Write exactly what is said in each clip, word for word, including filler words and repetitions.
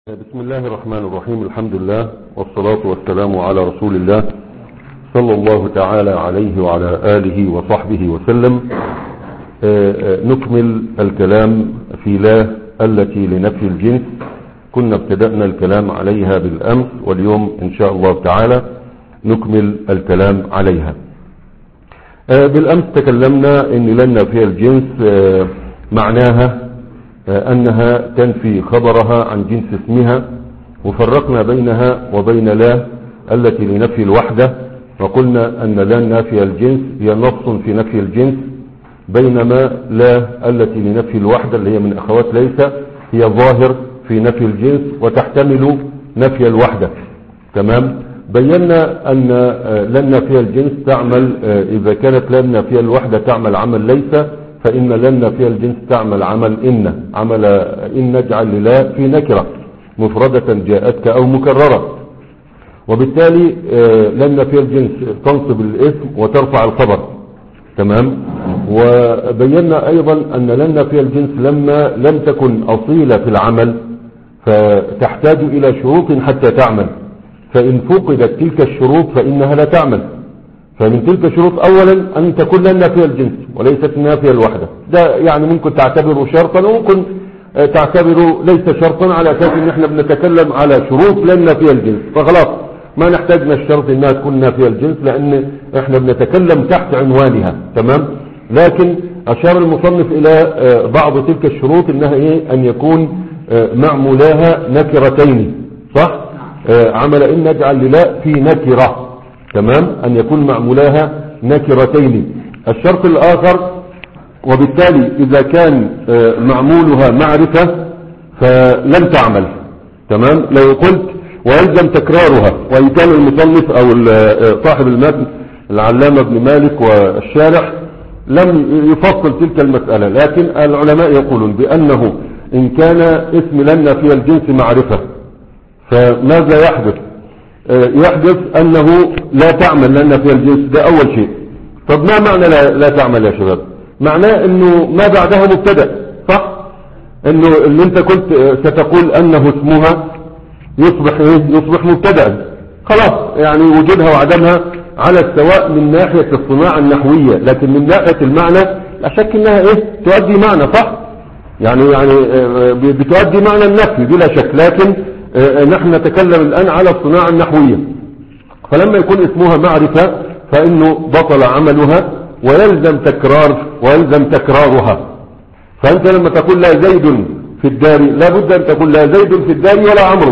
بسم الله الرحمن الرحيم. الحمد لله والصلاة والسلام على رسول الله صلى الله تعالى عليه وعلى آله وصحبه وسلم. نكمل الكلام في لا التي لنفي الجنس. كنا ابتدأنا الكلام عليها بالأمس، واليوم إن شاء الله تعالى نكمل الكلام عليها. بالأمس تكلمنا أن لن نفي الجنس معناها أنها تنفي خبرها عن جنس اسمها، وفرقنا بينها وبين لا التي لنفي الوحدة، وقلنا أن لا نافي الجنس هي نص في نفي الجنس، بينما لا التي لنفي الوحدة اللي هي من أخوات ليس هي ظاهر في نفي الجنس وتحتمل نفي الوحدة. تمام. بينا أن لن نافي الجنس تعمل إذا كانت لن نافي الوحدة تعمل عمل ليس، فإن لن نافي الجنس تعمل عمل إن عمل إن نجعل للا في نكرة مفردة جاءتك أو مكررة، وبالتالي لن نافي الجنس تنصب الاسم وترفع الخبر. تمام. وبينا أيضا أن لن نافي الجنس لما لم تكن أصيلة في العمل فتحتاج إلى شروط حتى تعمل، فإن فقدت تلك الشروط فإنها لا تعمل. فمن تلك الشروط أولا أن تكون لن نافية الجنس وليست نافية الوحدة. ده يعني ممكن تعتبره شرطا وممكن تعتبره ليس شرطا، على أساس ان احنا بنتكلم على شروط لن نافية الجنس، فخلاص ما نحتاجنا الشرط انها تكون نافية الجنس لأن احنا بنتكلم تحت عنوانها. تمام. لكن أشار المصنف إلى بعض تلك الشروط انها ايه، أن يكون معمولاها نكرتين. صح. عمل إن نجعل للا في نكرة. تمام. أن يكون معمولاها نكرتين. الشرط الآخر، وبالتالي إذا كان معمولها معرفة فلن تعمل. تمام. لو قلت ويلزم تكرارها، وإن كان المصنف أو صاحب المتن العلامة ابن مالك والشارح لم يفصل تلك المسألة، لكن العلماء يقولون بأنه إن كان اسم لن في الجنس معرفة فماذا يحدث؟ يحدث أنه لا تعمل لأن في الجنس. ده أول شيء. طب ما معنى لا, لا تعمل يا شباب؟ معناه أنه ما بعدها مبتدأ. صح. أنه اللي أنت كنت ستقول أنه اسمها يصبح إيه؟ يصبح مبتدأ. خلاص يعني وجودها وعدمها على السواء من ناحية الصناعة النحوية، لكن من ناحية المعنى لا شك أنها إيه؟ تؤدي معنى. صح. يعني يعني بتؤدي معنى النفي بلا شك، لكن نحن نتكلم الآن على الصناعة النحوية. فلما يكون اسمها معرفة فإنه بطل عملها ويلزم تكرار ويلزم تكرارها. فأنت لما تقول لا زيد في الدار لابد أن تقول لا زيد في الدار ولا عمرو.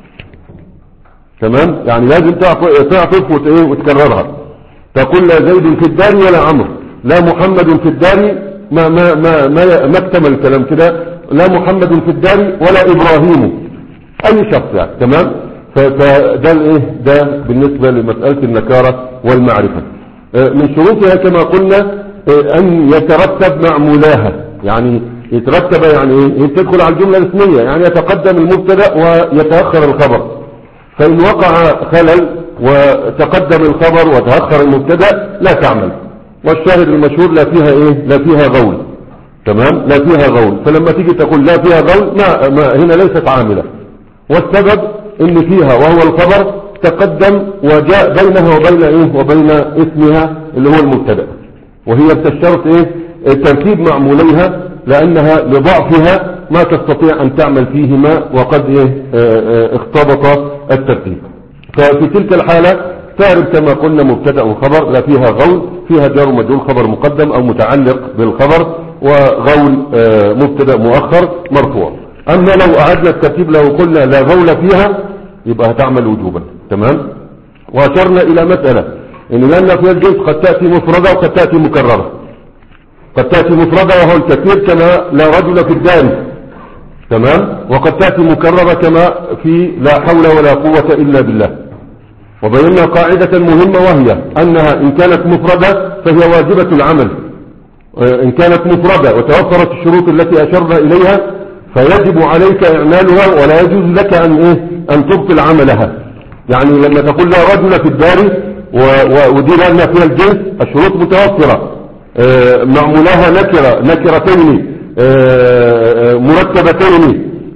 تمام. يعني لازم تعطف وتكررها. تقول لا زيد في الدار ولا عمرو، لا محمد في الدار، ما ما ما ما, ما اكتمل الكلام كده. لا محمد في الدار ولا إبراهيم، اي شخص يعني. تمام. فده الايه ده بالنسبة لمسألة النكارة والمعرفة. من شروطها كما قلنا ان يترتب معمولاها. يعني يترتب يعني ايه؟ تدخل على الجملة الاسمية، يعني يتقدم المبتدا ويتأخر الخبر. فان وقع خلل وتقدم الخبر وتأخر المبتدا لا تعمل. والشاهد المشهور لا فيها ايه لا فيها غول. تمام. لا فيها غول. فلما تيجي تقول لا فيها غول ما, ما هنا ليست عاملة، والسبب ان فيها وهو الخبر تقدم وجاء بينها وبين ايه وبين اسمها اللي هو المبتدا، وهي تشترط ايه ترتيب معموليها، لانها لضعفها ما تستطيع ان تعمل فيهما وقد ايه اختبط الترتيب. ففي تلك الحالة تعرف كما قلنا مبتدا وخبر لا فيها غول، فيها جار ومجرور خبر مقدم او متعلق بالخبر، وغول مبتدا مؤخر مرفوع. أما لو أعدنا الترتيب لو قلنا لا غول فيها يبقى هتعمل وجوبا. تمام. وأشرنا إلى مسألة إن لن في الجنس قد تأتي مفردة وقد تأتي مكررة. قد تأتي مفردة وهو الكثير كما لا رجل في الدار. تمام. وقد تأتي مكررة كما في لا حول ولا قوة إلا بالله. وبينا قاعدة مهمة، وهي أنها إن كانت مفردة فهي واجبة العمل. إن كانت مفردة وتوفرت الشروط التي أشرنا إليها فيجب عليك إعمالها، ولا يجوز لك أن إيه أن تبطل عملها. يعني لما تقول لا رجل في الدار ودي لأن فيها الجنس الشروط متوفرة، معمولها نكرة نكرتين مرتبتين،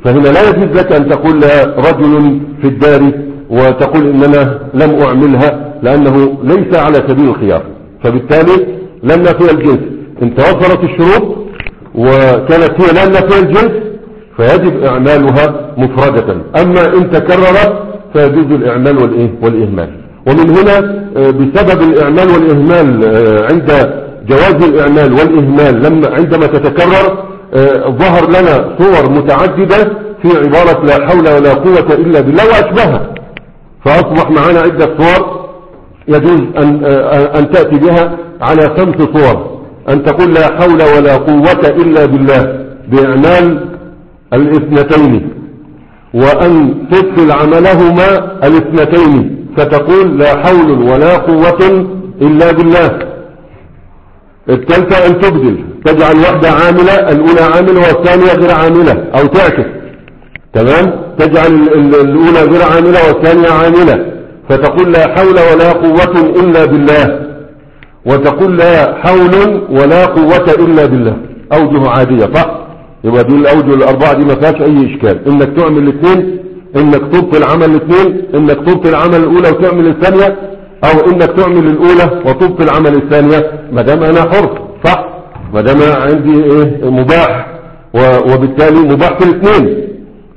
فهنا لا يجوز لك أن تقول رجل في الدار وتقول إننا لم أعملها، لأنه ليس على سبيل الخيار. فبالتالي لم نفي الجنس إن توفرت الشروط وكانت هي لم نفي الجنس فيجب إعمالها مفردة. أما إن تكررت فيجوز الإعمال والإيه والإهمال. ومن هنا بسبب الإعمال والإهمال عند جواز الإعمال والإهمال لما عندما تتكرر ظهر لنا صور متعددة في عبارة لا حول ولا قوة إلا بالله وأشبهها، فأصبح معنا عدة صور يجوز أن, أن تأتي بها على خمس صور. أن تقول لا حول ولا قوة إلا بالله بإعمال الاثنتين، وأن تدخل عملهما الاثنتين فتقول لا حول ولا قوة إلا بالله. الثالثة أن تبدل، تجعل واحدة عاملة، الأولى عاملة والثانية غير عاملة، أو تعكس. تمام، تجعل الأولى غير عاملة والثانية عاملة فتقول لا حول ولا قوة إلا بالله، وتقول لا حول ولا قوة إلا بالله. أوجه عادية صح؟ يبقى دي الأوجه الأربعة دي ما فيهاش أي إشكال. إنك تعمل الاثنين، إنك تبطل عمل الاثنين، إنك تبطل عمل الأولى وتعمل الثانية، أو إنك تعمل الأولى وتبطل عمل الثانية، ما دام أنا حر صح؟ ما دام عندي إيه مباح، وبالتالي مباح في الاثنين.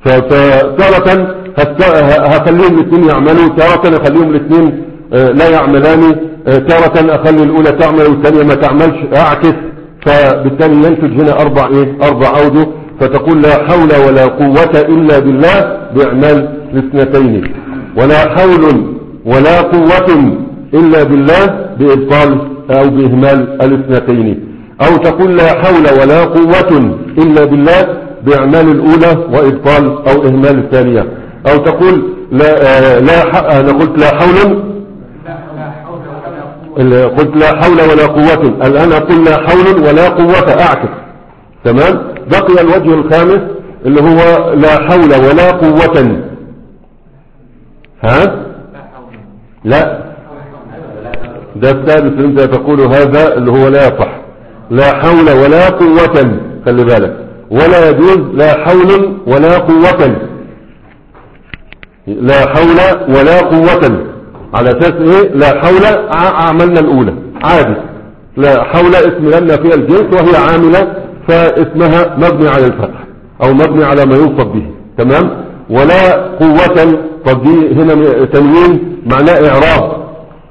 فتارة هخليهم الاثنين يعملوا، تارة اخليهم الاثنين لا يعملان، تارة اخلي الاولى تعمل والثانية ما تعملش، اعكس. فبالتالي ينتج هنا اربع ايه اربع اوجه. فتقول لا حول ولا قوة الا بالله باعمال الاثنتين، ولا حول ولا قوة الا بالله بابطال او باهمال الاثنتين، او تقول لا حول ولا قوة الا بالله باعمال الاولى وابطال او اهمال الثانية، او تقول لا آه لا انا قلت لا حول قلت لا حول ولا قوة، الان اقول لا حول ولا قوة اعكس. تمام. بقي الوجه الخامس اللي هو لا حول ولا قوة. ها لا ده الثالث اللي انت تقول هذا اللي هو لا يصح. لا حول ولا قوة، خلي بالك، ولا يجوز لا حول ولا قوة. لا حول ولا قوة على اساس ايه؟ لا حول عملنا الاولى عادي، لا حول اسم لنا فيها الجنس وهي عاملة فاسمها مبني على الفتح او مبني على ما يوصف به. تمام. ولا قوة، طب دي هنا تنوين معناه اعراب،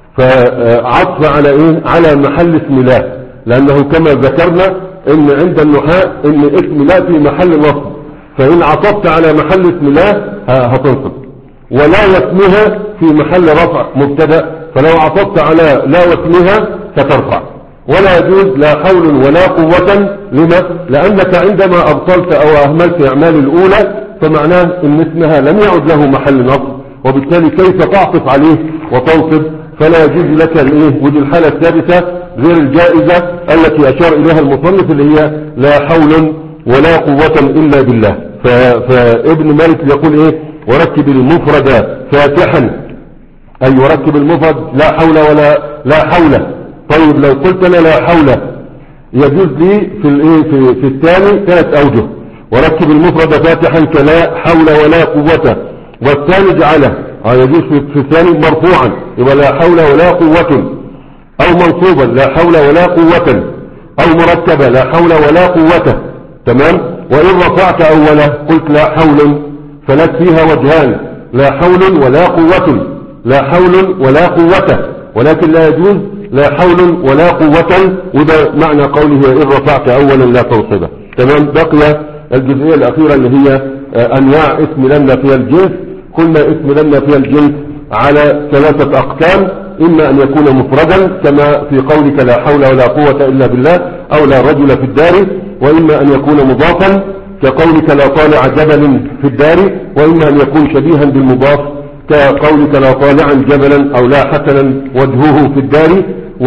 فعطف على ايه؟ على محل اسم لا، لانه كما ذكرنا ان عند النحاة ان اسم لا في محل نصب، فان عطفت على محل اسم لا هتنصب. ولا واسمها في محل رفع مبتدا، فلو عطفت على لا واسمها فترفع. ولا يجوز لا حول ولا قوة. لما؟ لانك عندما ابطلت او اهملت اعمال الاولى فمعناه ان اسمها لم يعد له محل نصب، وبالتالي كيف تعطف عليه وتنصب؟ فلا يجوز لك الايه. ودي الحالة الثالثة غير الجائزة التي اشار اليها المصنف اللي هي لا حول ولا قوة الا بالله. فابن مالك يقول ايه؟ وركب المفرد فاتحا، اي يركب المفرد لا حول ولا لا حول. طيب لو قلت انا لا حول يجوز لي في الايه في, في الثاني ثلاث اوجه. وركب المفرد فاتحا كلا حول ولا قوة، والثاني جعله يجوز في الثاني مرفوعا يبقى لا حول ولا قوة، او منصوبا لا حول ولا قوة، او مركبا لا حول ولا قوة. تمام. وان رفعت اوله قلت لا حول فلك فيها وجهان، لا حول ولا قوة، لا حول ولا قوة، ولكن لا يجوز لا حول ولا قوة، وده معنى قوله ان رفعت اولا لا تنصبه. تمام. بقي الجزئية الاخيرة اللي هي انواع اسم لنا فيها الجنس. قلنا اسم لنا فيها الجنس على ثلاثة اقسام، اما ان يكون مفردا كما في قولك لا حول ولا قوة الا بالله، او لا رجل في الدار، واما ان يكون مضافا كقولك لا طالع جبل في الدار، واما ان يكون شبيها بالمضاف كقولك لا طالعا جبلا او لا حسنا وجهه في الدار.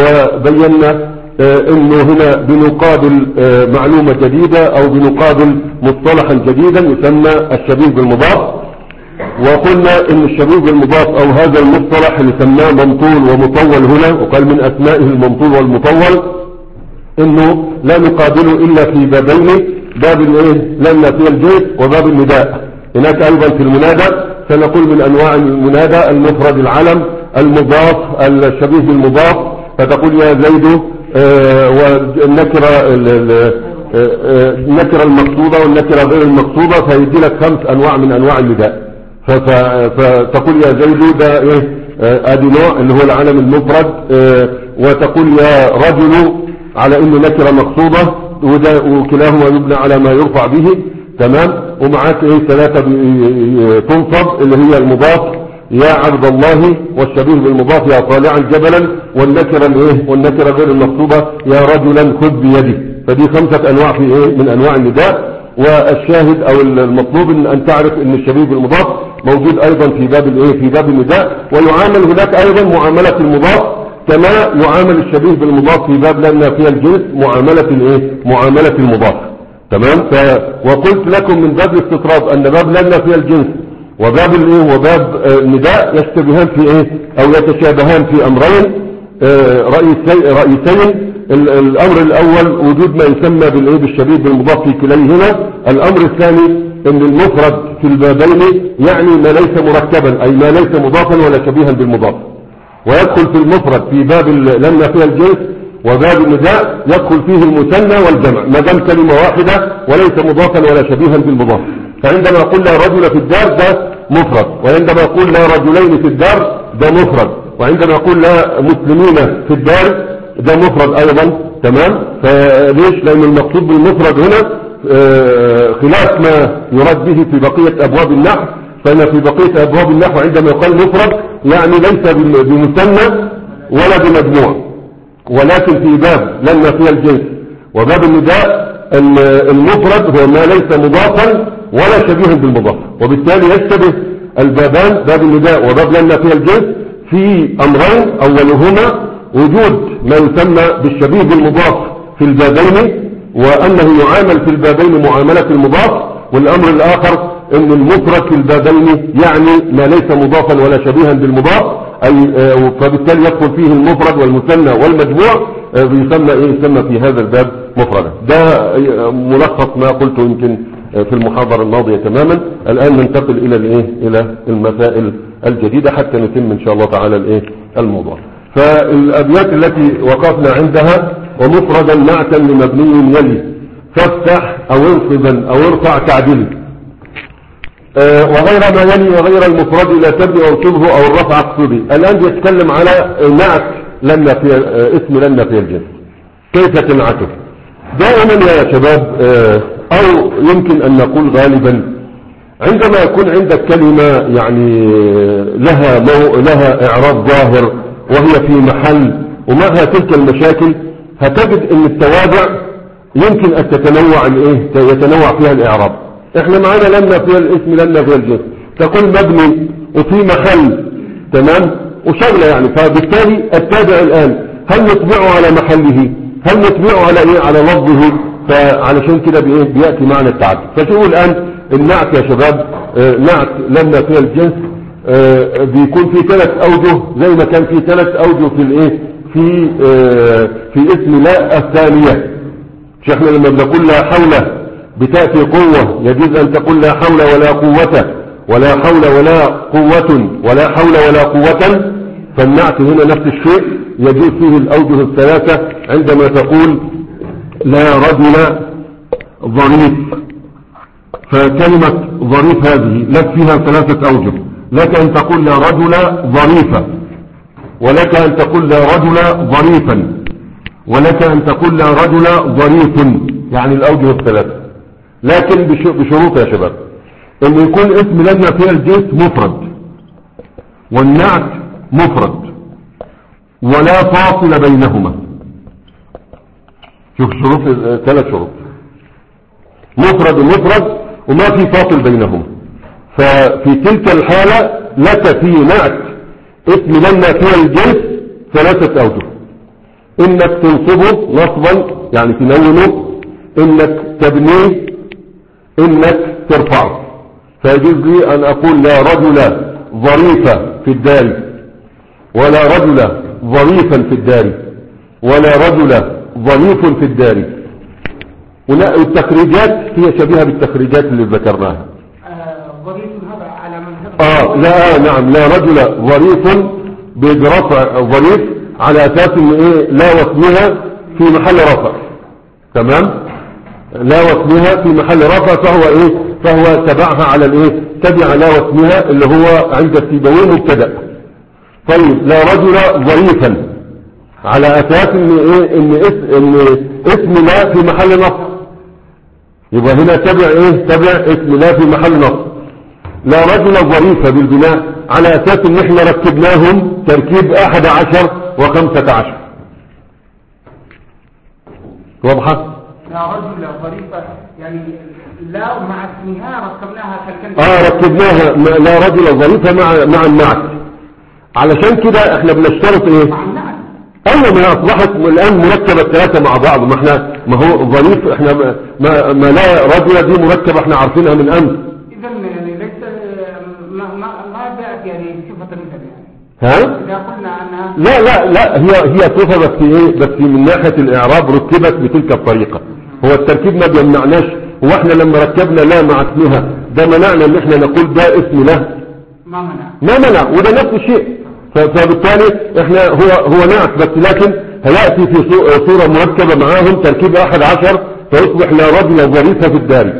وبينا انه هنا بنقابل معلومة جديدة او بنقابل مصطلحا جديدا يسمى الشبيه بالمضاف. وقلنا ان الشبيه بالمضاف او هذا المصطلح اللي سماه ممطول ومطول هنا، وقال من اسمائه الممطول والمطول، انه لا نقابله الا في بابين. باب الايه لم في الجنس وباب النداء. هناك ايضا في المنادى سنقول من انواع المنادى المفرد العلم، المضاف الشبيه بالمضاف، فتقول يا زيد آه والنكرة آه النكرة المقصودة والنكرة غير المقصودة، فيدي لك خمس انواع من انواع النداء. فتقول يا زيد ده ايه آه ادي نوع اللي هو العلم المفرد، آه وتقول يا رجل على انه نكرة مقصودة، وده وكلاهما يبنى على ما يرفع به. تمام. ومعاك ايه ثلاثة تنصب اللي هي المضاف يا عبد الله، والشبيه بالمضاف يا طالعا جبلا، والنكرة الايه والنكرة غير المقصودة يا رجلا خذ بيدي. فدي خمسة انواع في ايه من انواع النداء. والشاهد او المطلوب ان, أن تعرف ان الشبيه بالمضاف موجود ايضا في باب الايه في باب النداء، ويعامل هناك ايضا معاملة المضاف كما يعامل الشبيه بالمضاف في باب لأن فيها الجنس معاملة الايه معاملة المضاف. تمام. ف... وقلت لكم من باب الاستطراد ان باب لأن فيها الجنس وباب الايه وباب النداء يشتبهان في ايه او يتشابهان في امرين آه رئيسي رئيسين. الامر الاول وجود ما يسمى بالايه بالشبيه بالمضاف في كليهما. الامر الثاني ان المفرد في البابين يعني ما ليس مركبا، اي ما ليس مضافا ولا شبيها بالمضاف، ويدخل في المفرد في باب لأن فيها الجنس وباب النداء يدخل فيه المثنى والجمع ما دام كلمة واحدة وليس مضافا ولا شبيها بالمضاف. فعندما يقول لا رجل في الدار ده مفرد، وعندما يقول لا رجلين في الدار ده مفرد، وعندما يقول لا مسلمين في الدار ده مفرد ايضا. تمام. فليش؟ لان المقصود بالمفرد هنا خلاف ما يراد به في بقية ابواب النحو. فإن في بقية ابواب النحو عندما يقال مفرد يعني ليس بمثنى ولا بمجموع، ولكن في باب لما فيها الجنس وباب النداء المفرد هو ما ليس مضافا ولا شبيها بالمضاف، وبالتالي يشتبه البابان باب النداء وباب لما فيها الجنس في امرين. اولهما وجود ما يسمى بالشبيه بالمضاف في البابين، وانه يعامل في البابين معاملة المضاف. والامر الاخر ان المفرد في البابين يعني ما ليس مضافا ولا شبيها بالمضاف، اي فبالتالي يدخل فيه المفرد والمثنى والمجموع يسمى ايه يسمى في هذا الباب مفردا. ده ملخص ما قلته يمكن في المحاضرة الماضية تماما. الان ننتقل الى الايه الى المسائل الجديدة حتى نتم ان شاء الله تعالى الايه الموضوع. فالابيات التي وقفنا عندها ومفردا نعتا لمبني يلي فافتح او انصبا او ارفع تعديل أه وغير ما يلي وغير المفرد لا تبني او شبه او الرفع اقصدي. الان يتكلم على نعت لن في أه اسم لن في الجنس كيف تنعته. دائما يا شباب أه او يمكن ان نقول غالبا عندما يكون عندك كلمة يعني لها مو لها اعراب ظاهر وهي في محل ومعها تلك المشاكل، هتجد ان التوابع يمكن ان تتنوع الايه يتنوع فيها الاعراب. احنا معانا لما فيها الاسم لما فيها الجنس تقول مبني وفي محل. تمام. وشغله يعني. فبالتالي التابع الان هل نتبعه على محله هل نتبعه على ايه على لفظه. فعلشان كده بايه بياتي معنى التعدد. فشوفوا الان النعت يا شباب آه نعت لما فيها الجنس آه بيكون في ثلاث اوجه زي ما كان في ثلاث اوجه في الايه في آه في اسم لا الثانيه. مش احنا لما بنقول لا حول بتأتي قوة يجوز أن تقول لا حول ولا قوة ولا حول ولا قوة ولا حول ولا قوة. فالنعت هنا نفس الشيء يجوز فيه الأوجه الثلاثة. عندما تقول لا رجل ظريف فكلمة ظريف هذه لك فيها ثلاثة أوجه. لك أن تقول لا رجل ظريفا، ولك أن تقول لا رجل ظريفا، ولك أن تقول لا رجل ظريف، يعني الأوجه الثلاثة. لكن بشروط يا شباب ان يكون اسم لما فيها الجنس مفرد والنعت مفرد ولا فاصل بينهما. شوف شروط ثلاث شروط مفرد ومفرد وما في فاصل بينهما. ففي تلك الحالة لك في نعت اسم لما فيها الجنس ثلاثة اوجه. انك تنصبه نصبا يعني تنونه، انك تبنيه، انك ترفعه. فيجوز لي ان اقول لا رجل ظريفة في الدار ولا رجل ظريفا في الدار ولا رجل ظريف في الدار. والتخريجات هي شبيهة بالتخريجات اللي ذكرناها. ظريف هذا على من اه لا نعم لا رجل ظريف برفع ظريف على اساس ان ايه لا واسمها في محل رفع. تمام، لا واسمها في محل رفع، فهو ايه فهو تبعها على الايه تبع لا واسمها اللي هو عند السيبويه مبتدا. طيب لا رجل ظريفا على اساس ان ايه ان اسم ان اسم لا في محل نصب، يبقى هنا تبع ايه تبع اسم لا في محل نصب. لا رجل ظريفة بالبناء على اساس ان احنا ركبناهم تركيب احد عشر وخمسة عشر. واضحة؟ لا رجل ظريفة يعني لا مع اسمها ركبناها كالكلمة. اه ركبناها لا رجل ظريفة مع مع النعت. علشان كده احنا بنشترط ايه؟ مع النعت. ايوه ما اصبحت الان مركبة الثلاثة مع بعض. ما احنا ما هو ظريف احنا ما, ما, ما لا رجل دي مركبة احنا عارفينها من امس. اذا يعني ليس ما ما ما جاءت يعني بصفة مثل يعني. ها؟ اذا قلنا انها لا لا لا هي هي صفة بس ايه بس من ناحية الاعراب ركبت بتلك الطريقة. هو التركيب ما بيمنعناش، هو احنا لما ركبنا لا مع اسمها ده منعنا ان احنا نقول ده اسم له؟ ما منع ما منع، وده نفس الشيء. فبالتالي احنا هو هو نعت بس لكن هيأتي في صورة مركبة معاهم تركيب احد عشر فيصبح لا رجل ظريفة في الدار،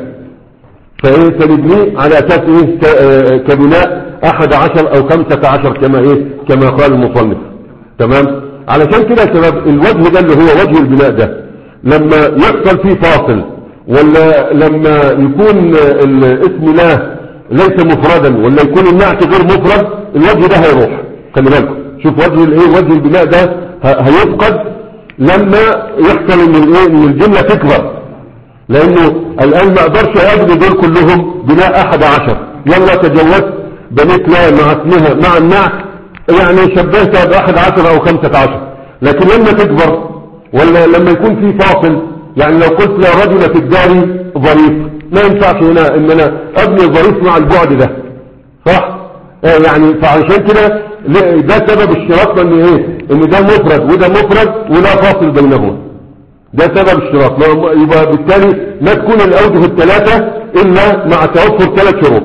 فايه فنبنيه على اساس ايه كبناء احد عشر او خمسة عشر كما ايه كما قال المصنف. تمام، علشان كده يا شباب الوجه ده اللي هو وجه البناء ده لما يحصل فيه فاصل ولا لما يكون الاسم لا ليس مفردا ولا يكون النعت غير مفرد الوجه ده هيروح. خلي بالكم شوف وجه الايه وجه البناء ده هيفقد لما يحصل ان الايه ان الجمله تكبر، لانه الان ما اقدرش ابني دول كلهم بناء احد عشر. يلا تجوزت بنيت لا مع اسمها مع النعت يعني شبهتها باحد عشر او خمسة عشر. لكن لما تكبر ولا لما يكون في فاصل يعني لو قلت لا رجل في الدار ظريف ما ينفعش هنا ان انا ابني ظريف مع البعد ده، صح؟ آه يعني فعشان كده ده سبب اشتراطنا ان ايه ان ده مفرد وده مفرد ولا فاصل بينهما. ده سبب اشتراط. يبقى بالتالي ما تكون الاوجه الثلاثة الا مع توفر ثلاث شروط.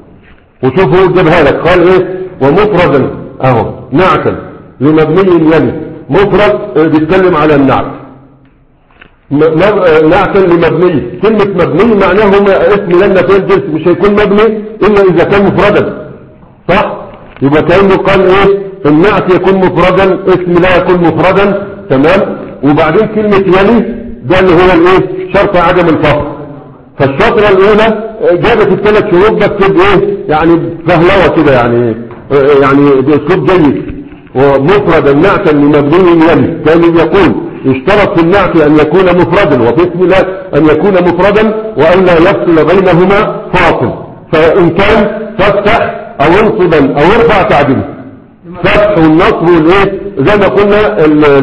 وشوفوا جابها لك قال ايه ومفردا اهو نعتا لمبني يلي. مفرد بيتكلم على النعت، نعتا لمبني. كلمة مبني معناه اسم لنا في الجنس مش هيكون مبني الا اذا كان مفردا، صح؟ يبقى كأنه قال ايه النعت يكون مفردا اسم لا يكون مفردا. تمام، وبعدين كلمة يلي ده اللي هو الايه شرط عدم الفصل. فالشطرة الاولى جابت الثلاث شروط بس ايه يعني فهلوة كده يعني يعني باسلوب جيد. ومفردا نعتا لمبني يلي كان يقول اشترط في النعت ان يكون مفردا وفي اسم لا ان يكون مفردا وان لا يفصل بينهما فاصل. فان كان فافتح او انصبا او ارفع تعديل. فتح والنصب والايه زي ما قلنا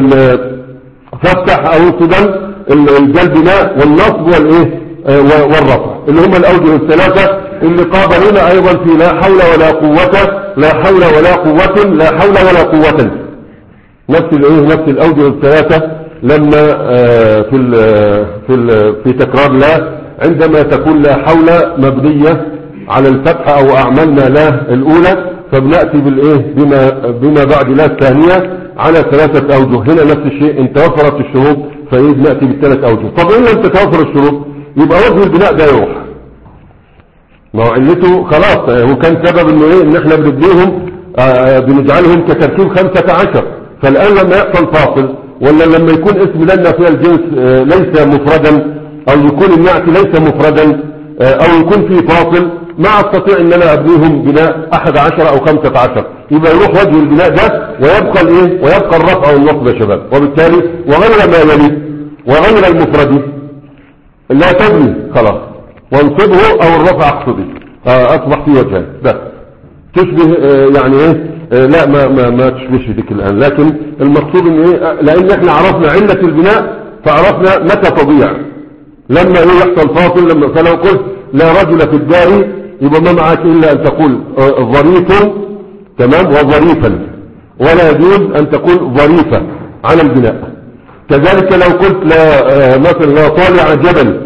فافتح او انصبا البناء والنصب والايه والرفع اللي هم الاوجه الثلاثه اللي قابلونا ايضا في لا حول ولا قوه لا حول ولا قوه لا حول ولا قوه. نفس الايه نفس الاوجه الثلاثه لما في ال في ال في تكرار لا عندما تكون لا حول مبنيه على الفتح او اعملنا لا الاولى فبنأتي بالايه بما, بما بعد لا الثانية على ثلاثة اوجه. هنا نفس الشيء ان توفرت الشروط فايه بنأتي بالثلاث اوجه. طب ان لم تتوفر الشروط يبقى وجه البناء ده يروح. ما هو علته خلاص هو كان سبب انه ايه ان احنا بنبنيهم آه بنجعلهم كتركيب خمسة عشر. فالان لما يحصل فاصل ولا لما يكون اسم لنا في الجنس آه ليس مفردا او يكون النعت ليس مفردا آه او يكون في فاصل ما استطيع ان انا ابنيهم بناء احد عشر او خمسة عشر. يبقى يروح وجه البناء ده ويبقى الايه ويبقى الرفع والنصب يا شباب. وبالتالي وغير ما يلي وغير المفرد لا تبني خلاص وانصبه او الرفع اقصدي آه اصبح في وجهين بس تشبه آه يعني ايه آه لا ما ما ما تشبهش ذيك الان. لكن المقصود ان ايه لان احنا عرفنا علة البناء فعرفنا متى تضيع لما ايه يحصل فاصل. لما فلو قلت لا رجل في الدار يبقى ما معك الا ان تقول ظريف تمام وظريفا ولا يجوز ان تقول ظريفة على البناء. كذلك لو قلت لا مثلا لا طالع جبل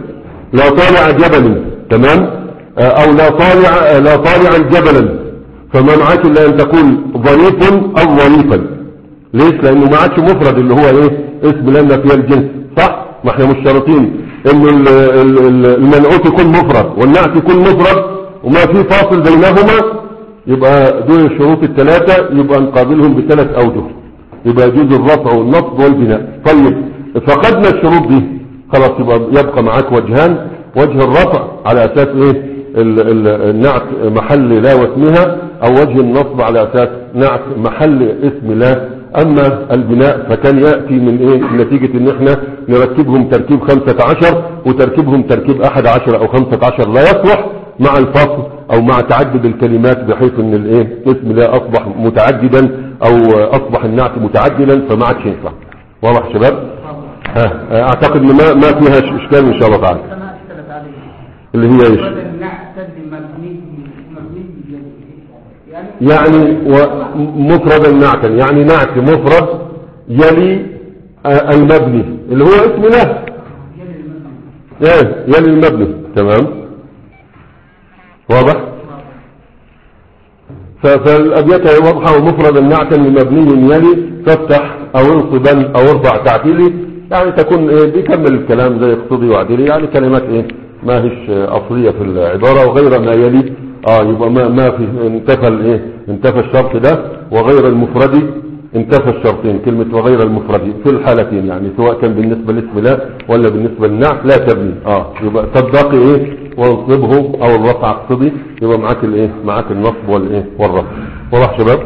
لا طالع جبل، تمام، او لا طالع لا طالعا جبلا، فما معاك الا ان تقول ظريف او ظريفا. ليش؟ لانه ما عادش مفرد اللي هو ايه اسم لا نافيه الجنس، صح؟ ما احنا مشترطين انه المنعوت يكون مفرد والنعت يكون مفرد وما في فاصل بينهما، يبقى دول الشروط الثلاثه يبقى نقابلهم بثلاث اوجه، يبقى يجوز الرفع والنصب والبناء. طيب فقدنا الشروط دي خلاص، يبقى يبقى معاك وجهان، وجه الرفع على اساس ايه النعت محل لا واسمها، او وجه النصب على اساس نعت محل اسم لا. اما البناء فكان يأتي من ايه نتيجة ان احنا نركبهم تركيب خمسة عشر وتركيبهم تركيب احد عشر او خمسة عشر لا يصلح مع الفصل او مع تعدد الكلمات، بحيث ان الايه اسم لا اصبح متعددا او اصبح النعت متعدلا فما عادش ينفع. واضح شباب؟ ها اعتقد ان ما ما فيها اشكال ان شاء الله تعالى. اللي هي ايش؟ يعني مفردا نعتا، يعني نعت مفرد يلي المبني اللي هو اسم له، يلي المبني، تمام، واضح؟ فالابيات هي واضحه. ومفردا نعتا لمبني يلي فافتح او انصبا او ارفع تعديلي، يعني تكون ايه بيكمل الكلام زي اقتضي وعديلي، يعني كلمات ايه ما هيش اصليه في العباره. وغير ما يلي اه يبقى ما ما في انتفى الايه انتفى الشرط ده، وغير المفرد انتفى الشرطين، كلمه وغير المفرد في الحالتين، يعني سواء كان بالنسبه لاسم لا ولا بالنسبه للنعت لا تبني. اه يبقى صدقي ايه وانصبه او الرفع اقتضي، يبقى معاك الايه معاك النصب والايه والرفع. واضح شباب؟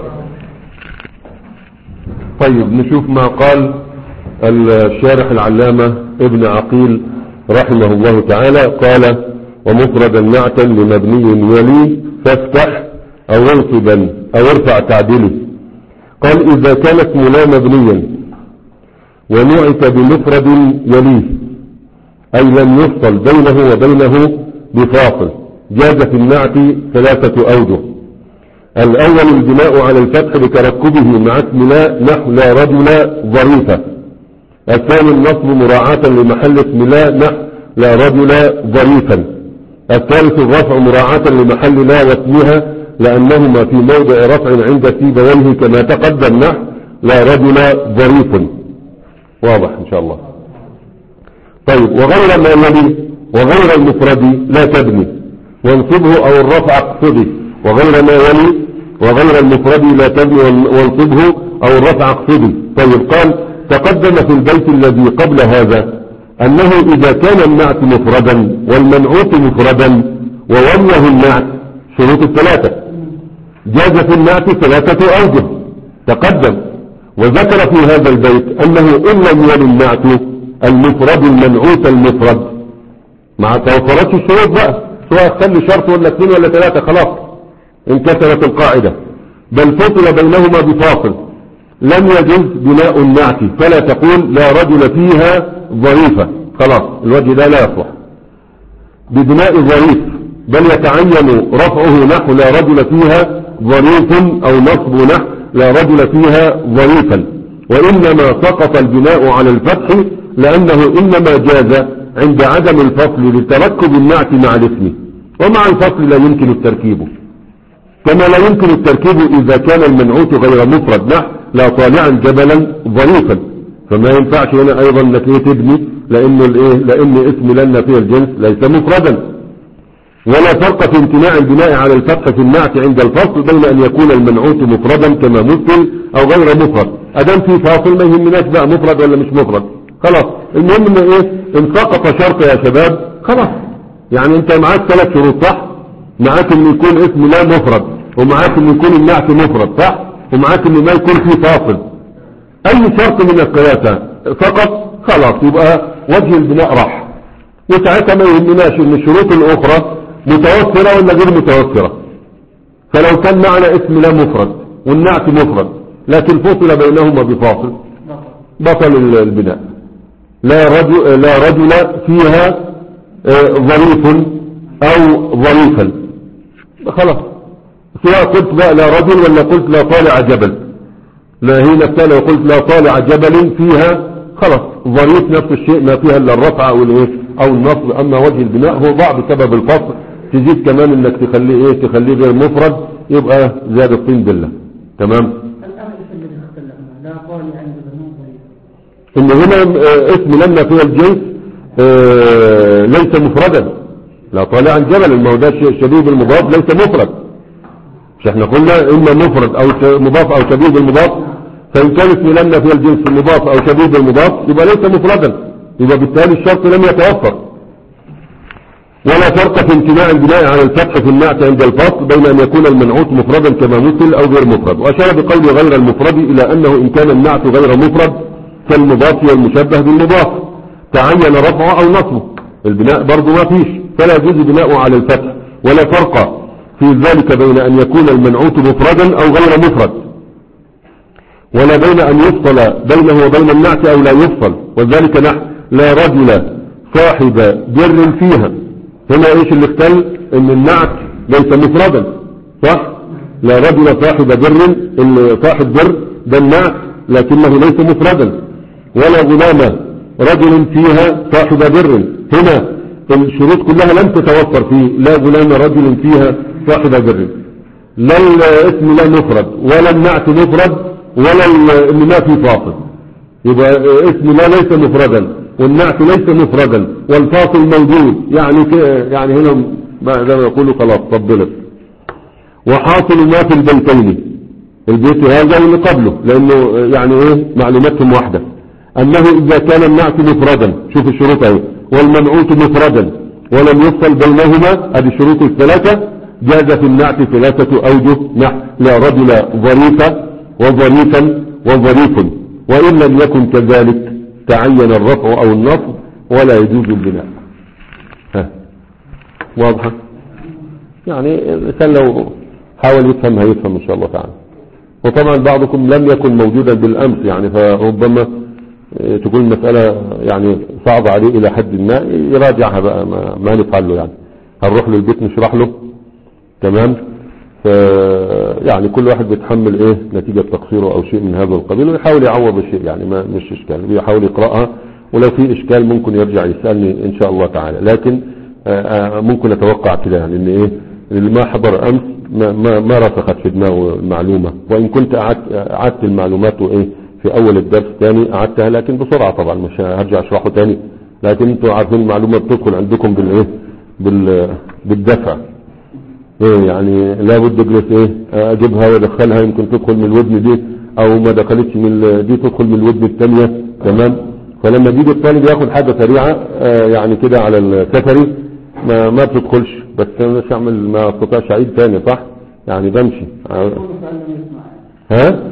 طيب نشوف ما قال الشارح العلامه ابن عقيل رحمه الله تعالى. قال: ومفردا نعتا لمبني يلي فافتح او انصبا او ارفع تعديله. قال: اذا كان اسم لا مبنيا ونعت بمفرد يليه، اي لم يفصل بينه وبينه بفاصل، جاز في النعت ثلاثة اوجه. الاول البناء على الفتح لتركبه مع اسم لا، نحو لا رجل ظريفة. الثاني النصب مراعاة لمحل اسم لا، نحو لا رجل ظريفا. الثالث الرفع مراعاة لمحل لا واسمها، لأنهما في موضع رفع عند سيبويه كما تقدم، نحو لا رجل ظريف. واضح إن شاء الله. طيب وغير ما يلي وغير المفرد لا تبني، وانصبه أو الرفع اقصده. وغير ما يلي وغير المفرد لا تبني وانصبه أو الرفع اقصده. طيب قال: تقدم في البيت الذي قبل هذا أنه إذا كان النعت مفردا والمنعوت مفردا ووليه النعت شروط الثلاثة، جاز في النعت ثلاثة أوجه تقدم. وذكر في هذا البيت أنه إن لم يل النعت المفرد المنعوت المفرد، مع توفرتش الشروط بقى، سواء خلي شرط ولا اثنين ولا ثلاثة، خلاص انكسرت القاعدة، بل فصل بينهما بفاصل، لم يجوز بناء النعت، فلا تقول لا رجل فيها ظريفة، خلاص الوجه ده لا يصلح ببناء ظريف، بل يتعين رفعه نحو لا رجل فيها ظريف أو نصب نحو لا رجل فيها ظريفا. وإنما سقط البناء على الفتح لأنه إنما جاز عند عدم الفصل لتركب النعت مع الاسم، ومع الفصل لا يمكن التركيب، كما لا يمكن التركيب إذا كان المنعوت غير مفرد، نحو لا طالعا جبلا ظريفا، فما ينفعش هنا أيضا انك ايه تبني، لأنه الايه لأن اسم لنا فيه الجنس ليس مفردا. ولا فرق في امتناع البناء على الفتح في النعت عند الفصل بين أن يكون المنعوت مفردا كما مثل أو غير مفرد. أدام في فاصل ما يهمناش بقى مفرد ولا مش مفرد، خلاص المهم ان ايه ان سقط شرط يا شباب خلاص. يعني انت معاك ثلاث شروط، صح؟ معاك ان يكون اسم لا مفرد، ومعاك ان يكون النعت مفرد، صح؟ ومعاك ان ما يكون في فاصل. اي شرط من الثلاثة فقط خلاص يبقى وجه البناء راح، وساعتها ما يهمناش ان الشروط الاخرى متوفرة ولا غير متوفرة. فلو كان معنا اسم لا مفرد والنعت مفرد لكن فصل بينهما بفاصل بطل البناء. لا رجل, لا رجل فيها ظريف او ظريفا، خلاص سواء قلت بقى لا رجل ولا قلت لا طالع جبل، لا هي نفسها لو قلت لا طالع جبل فيها خلاص ظريف نفس الشيء، ما فيها الا الرفع او الايه او النصب. اما وجه البناء هو ضاع بسبب الفصل، تزيد كمان انك تخليه ايه تخليه غير مفرد، يبقى زاد الطين بالله. تمام. لا قال عند ان هنا اسم لما في الجنس اه ليس مفردا. لا طالع عن جبل، ما هو ده شبيه بالمضاف ليس مفرد. مش احنا قلنا اما مفرد او مضاف او شبيه بالمضاف، فان كان اسم لما في الجنس مضاف او شبيه بالمضاف يبقى ليس مفردا، يبقى بالتالي الشرط لم يتوفر. ولا فرق في امتناع البناء على الفتح في النعت عند الفصل بين ان يكون المنعوت مفردا كما مثل او غير مفرد. واشار بقول غير المفرد الى انه ان كان النعت غير مفرد كالمضاف والمشبه بالمضاف تعين رفعه او نصبه. البناء برضو ما فيش، فلا يجوز بناؤه على الفتح. ولا فرق في ذلك بين ان يكون المنعوت مفردا او غير مفرد، ولا بين ان يفصل بينه وبين النعت او لا يفصل. وذلك نحو لا رجل صاحب بر فيها. هنا ايش اللي اختل؟ ان النعت ليس مفردا، صح؟ لا رجل صاحب بر، صاحب بر ده النعت لكنه ليس مفردا. ولا غلام رجل فيها صاحب بر، هنا الشروط كلها لم تتوفر فيه. لا غلام رجل فيها صاحب بر، لا الاسم لا مفرد ولا النعت مفرد ولا ان ما في فاصل. يبقى اسم لا ليس مفردا والنعت ليس مفردا والفاصل موجود، يعني يعني هنا زي ما يقولوا خلاص طبلت. وحاصل ما في البيتين، البيت هذا واللي قبله، لانه يعني ايه معلوماتهم واحده، انه اذا كان النعت مفردا، شوف الشروط اهي، والمنعوت مفردا ولم يفصل بينهما، هذه الشروط الثلاثه، جاز في النعت ثلاثه اوجه نحو لا رجل ظريفا وظريفا وظريف، وان لم يكن كذلك تعين الرفع او النصب ولا يجوز البناء. ها واضحه؟ يعني الانسان لو حاول يفهم هيفهم ان شاء الله تعالى. وطبعا بعضكم لم يكن موجودا بالامس، يعني فربما تكون المسألة يعني صعبة عليه الى حد ما، يراجعها بقى، ما, ما نفعل له يعني. هنروح له البيت نشرح له، تمام؟ ف يعني كل واحد بيتحمل ايه نتيجة تقصيره او شيء من هذا القبيل، ويحاول يعوض الشيء، يعني ما مش اشكال، بيحاول يقرأها، ولو في اشكال ممكن يرجع يسألني ان شاء الله تعالى. لكن آآ آآ ممكن اتوقع كده يعني ان ايه اللي ما حضر امس ما, ما, ما رسخت في دماغه المعلومة، وان كنت اعدت المعلومات وايه في اول الدرس تاني اعدتها، لكن بسرعة طبعا مش هرجع اشرحه تاني. لكن انتوا عارفين المعلومة بتدخل عندكم بالايه بال بالدفع، ايه يعني لابد اجلس ايه اجيبها وادخلها، يمكن تدخل من الودن دي او ما دخلتش من دي تدخل من الودن الثانيه، تمام؟ فلما بيجي الطالب ياخد حاجه سريعه آه يعني كده على السفري ما ما بتدخلش، بس انا مش هعمل ما استطيعش اعيد ثاني، صح؟ يعني بمشي ها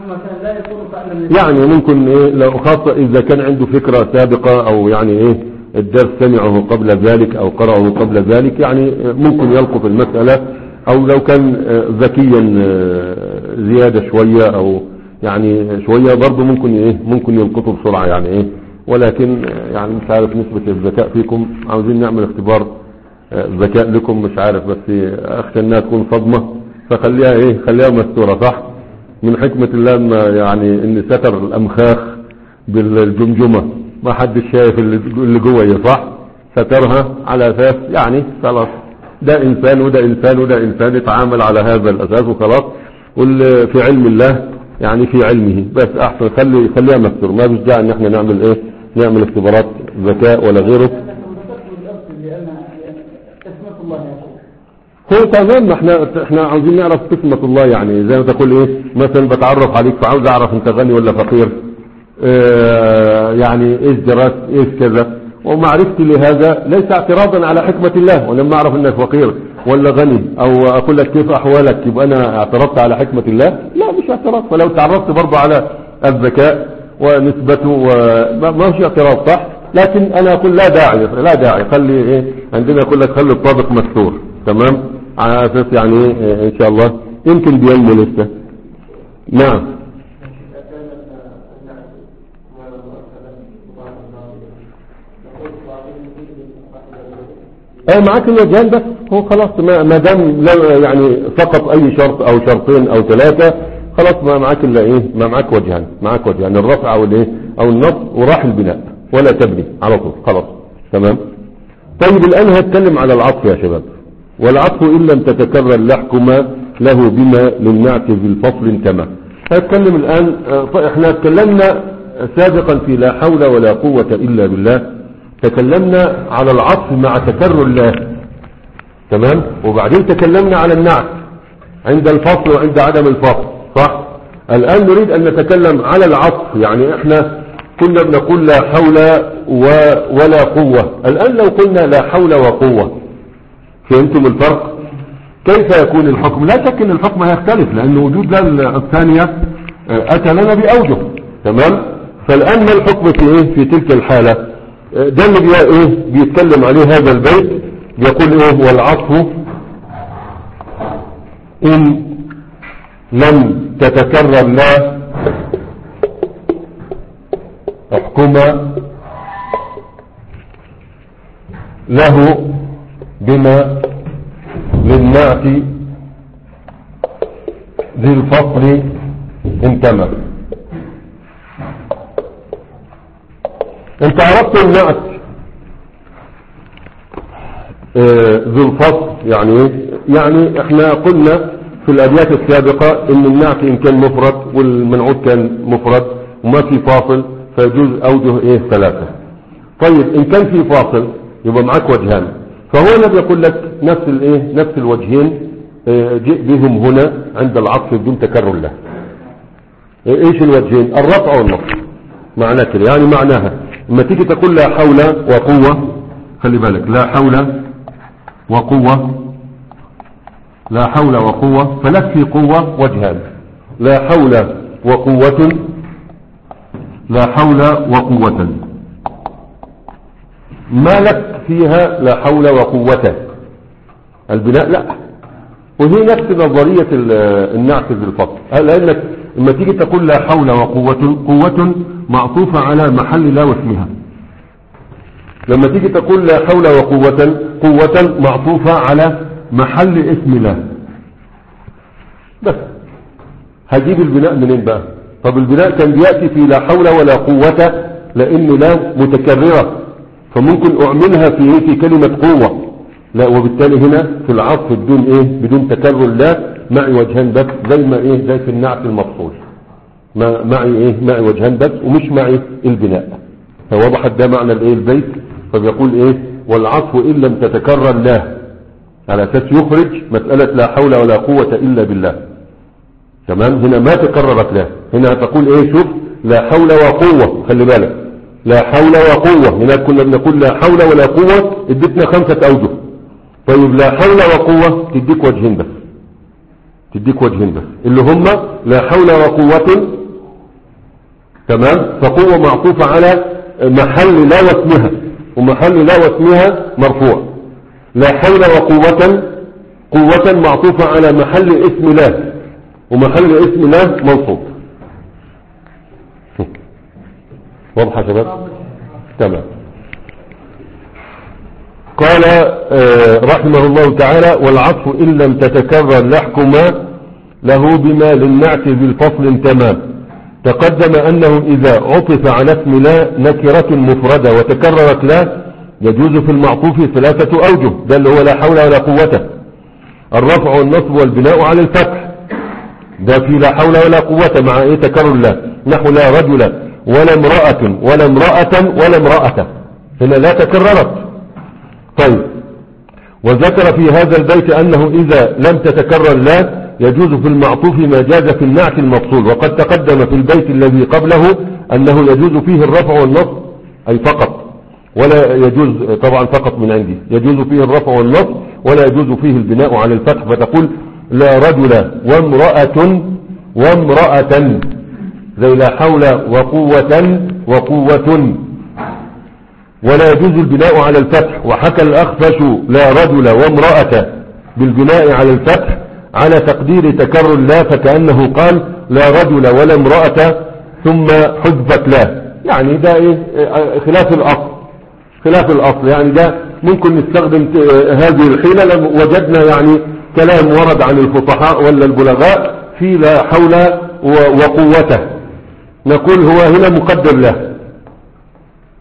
يعني ممكن ايه لو خاصه اذا كان عنده فكره سابقه او يعني ايه الدرس سمعه قبل ذلك او قرأه قبل ذلك، يعني ممكن يلقط المسألة، او لو كان ذكيا زيادة شوية او يعني شوية برضه ممكن ايه ممكن يلقطه بسرعة يعني ايه. ولكن يعني مش عارف نسبة الذكاء فيكم، عاوزين نعمل اختبار ذكاء لكم، مش عارف، بس اخشى انها تكون صدمة، فخليها ايه خليها مستورة، صح؟ من حكمة الله ما يعني ان ستر الامخاخ بالجمجمة، ما حدش شايف اللي جوه، صح؟ سترها على اساس يعني خلاص ده انسان وده انسان وده انسان، يتعامل على هذا الاساس وخلاص، واللي في علم الله يعني في علمه، بس احسن خلي خليها مستور، ما فيش داعي ان احنا نعمل ايه نعمل اختبارات ذكاء ولا غيره. هو تمام، احنا احنا عاوزين نعرف قسمة الله، يعني زي ما تقول ايه مثلا بتعرف عليك فعاوز اعرف انت غني ولا فقير، اه يعني ايش درست ايش كذا، ومعرفتي لهذا ليس اعتراضا على حكمة الله، ولما اعرف انك فقير ولا غني او اقول لك كيف احوالك يبقى انا اعترضت على حكمة الله، لا مش اعتراض. فلو تعرضت برضه على الذكاء ونسبته وما مش اعتراض، صح؟ لكن انا اقول لا داعي لا داعي خلي ايه عندنا اقول لك خلي الطابق مستور، تمام؟ على اساس يعني ايه ان شاء الله يمكن بينمو لسه. نعم اه معاك الوجهان، بس هو خلاص ما دام يعني فقط اي شرط او شرطين او ثلاثة خلاص ما معاك الا ايه ما معاك وجهان، معاك وجهان الرفع او الايه او النصب وراح البناء، ولا تبني على طول خلاص. تمام. طيب الآن هتكلم على العطف يا شباب. والعطف إن لم تتكرر لحكم له بما للنعت في الفصل كما. هتكلم الآن. احنا تكلمنا سابقا في لا حول ولا قوة إلا بالله، تكلمنا على العطف مع تكرر الله، تمام. وبعدين تكلمنا على النعت عند الفصل وعند عدم الفصل، صح. الآن نريد أن نتكلم على العطف. يعني احنا كنا بنقول لا حول و... ولا قوة. الآن لو قلنا لا حول وقوة، فهمتم الفرق؟ كيف يكون الحكم؟ لا شك ان الحكم هيختلف، لأن وجود لا الثانية أتى لنا بأوجه، تمام. فالآن ما الحكم في ايه في تلك الحالة؟ ده اللي بي ايه بيتكلم عليه هذا البيت. بيقول ايه؟ والعطف إن لم تتكرر لا احكم له بما للنعت ذي الفصل انتمى. انت عرفت النعت اه ذي الفصل يعني ايه؟ يعني احنا قلنا في الابيات السابقة ان النعت ان كان مفرد والمنعوت كان مفرد وما في فاصل فيجوز اوجه ايه؟ ثلاثة. طيب ان كان في فاصل يبقى معاك وجهان. فهو هنا بيقول لك نفس الايه؟ نفس الوجهين اه جئ بهم هنا عند العطف بدون تكرر له. اه ايش الوجهين؟ الرفع والنصب. معناه كده، يعني معناها لما تيجي تقول لا حول وقوة، خلي بالك، لا حول وقوة، لا حول وقوة، فلك في قوة وجهان. لا حول وقوة، لا حول وقوة، ما لك فيها لا حول وقوة؟ البناء لا. وهي نفس نظرية النعت بالفصل، لأنك لما تيجي تقول لا حول وقوة، قوة معطوفة على محل لا واسمها. لما تيجي تقول لا حول وقوة، قوة معطوفة على محل اسم لا. بس هجيب البناء منين بقى؟ طب البناء كان بيأتي في لا حول ولا قوة لأن لا متكررة، فممكن أعملها في إيه؟ في كلمة قوة. لا، وبالتالي هنا في العطف بدون إيه؟ بدون تكرر لا، معي وجهان بس، زي ما إيه؟ زي في النعت المفصول، ما معي إيه؟ معي وجهان بس ومش معي البناء. فوضحت ده معنى الإيه؟ البيت. فبيقول إيه؟ والعطف إن لم تتكرر لا، على أساس يخرج مسألة لا حول ولا قوة إلا بالله، تمام. هنا ما تكررت لا، هنا تقول إيه؟ شوف، لا حول وقوة، خلي بالك، لا حول وقوة. هنا كنا بنقول لا حول ولا قوة، ادتنا خمسة أوجه. طيب لا حول وقوة تديك وجهين بس، تديك وجهين بس اللي هم لا حول وقوة، تمام. فقوة معطوفة على محل لا واسمها، ومحل لا واسمها مرفوع. لا حول وقوة، قوة معطوفة على محل اسم لا، ومحل اسم لا منصوب. واضح يا شباب؟ تمام. قال آه رحمه الله تعالى: والعطف إن لم تتكرر لحكم له بما للنعت بالفصل تمام. تقدم أنه إذا عطف على اسم لا نكرة مفردة وتكررت لا يجوز في المعطوف ثلاثة أوجه، ده اللي هو لا حول ولا قوة. الرفع والنصب والبناء على الفتح، ده في لا حول ولا قوة مع ايه؟ تكرر لا. نحو لا رجل ولا امرأة ولا امرأة ولا امرأة، هنا لا تكررت. طيب، وذكر في هذا البيت أنه إذا لم تتكرر لا يجوز في المعطوف ما جاز في النعت المفصول. وقد تقدم في البيت الذي قبله أنه يجوز فيه الرفع والنصب، أي فقط، ولا يجوز طبعا فقط من عندي، يجوز فيه الرفع والنصب ولا يجوز فيه البناء على الفتح. فتقول لا رجل وامرأة وامرأة، زي لا حول وقوة وقوة، ولا يجوز البناء على الفتح. وحكى الأخفش لا رجل وامرأة بالبناء على الفتح على تقدير تكرر لا، فكأنه قال لا رجل ولا امرأة ثم حذفت لا. يعني ده ايه؟ خلاف الأصل، خلاف الأصل. يعني ده ممكن نستخدم هذه الحيلة لو وجدنا يعني كلام ورد عن الفصحاء ولا البلغاء في لا حول وقوته، نقول هو هنا مقدر له،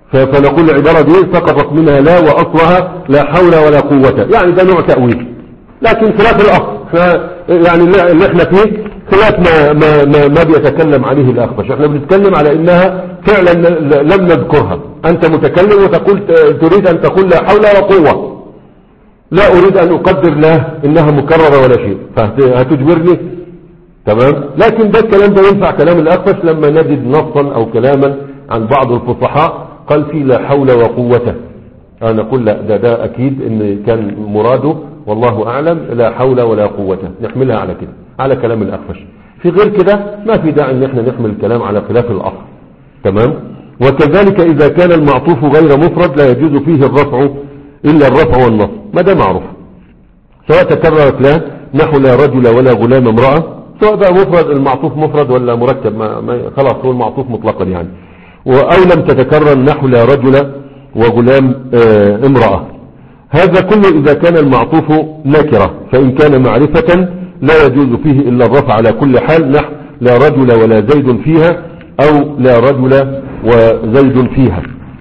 فنقول العبارة دي سقطت منها لا وأصلها لا حول ولا قوة، يعني ده نوع تأويل، لكن خلاف الأصل يعني اللي احنا فيه خلاف ما, ما, ما, ما بيتكلم عليه الأخفش. احنا بنتكلم على انها فعلا لم نذكرها، انت متكلم وتقول تريد ان تقول لا حول ولا قوة، لا اريد ان اقدر له انها مكررة ولا شيء، فهتجبرني تمام. لكن ده الكلام ده ينفع كلام الأخفش لما نجد نصا او كلاما عن بعض الفصحاء قال فيه لا حول وقوة، انا اقول لا ده ده اكيد ان كان مراده والله اعلم لا حول ولا قوة، نحملها على كده على كلام الأخفش. في غير كده ما في داعي ان احنا نحمل الكلام على خلاف الاصل تمام. وكذلك اذا كان المعطوف غير مفرد لا يجوز فيه الرفع الا الرفع والنصب، ما ده معروف، سواء تكررت لا نحو لا رجل ولا غلام امرأة، سواء بقى مفرد المعطوف مفرد ولا مركب ما ما خلاص هو المعطوف مطلقا يعني، او لم تتكرر نحو لا رجل وغلام اه امرأة. هذا كله اذا كان المعطوف نكرة، فان كان معرفة لا يجوز فيه إلا الرفع على كل حال، نحو لا رجل ولا زيد فيها أو لا رجل وزيد فيها.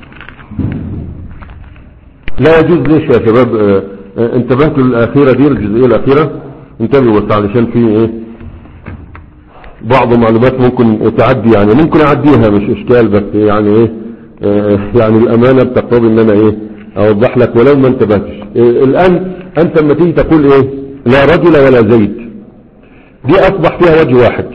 لا يجوز. ليش يا شباب؟ اه اه انتبهتوا الأخيرة دي الجزئية الأخيرة، انتبهوا بس علشان في ايه بعض المعلومات ممكن تعدي، يعني ممكن أعديها مش إشكال، بس يعني ايه اه يعني الأمانة بتقتضي ان انا ايه أوضح لك ولو ما انتبهتش. اه الآن أنت لما تيجي تقول ايه لا رجل ولا زيد، دي أصبح فيها وجه واحد،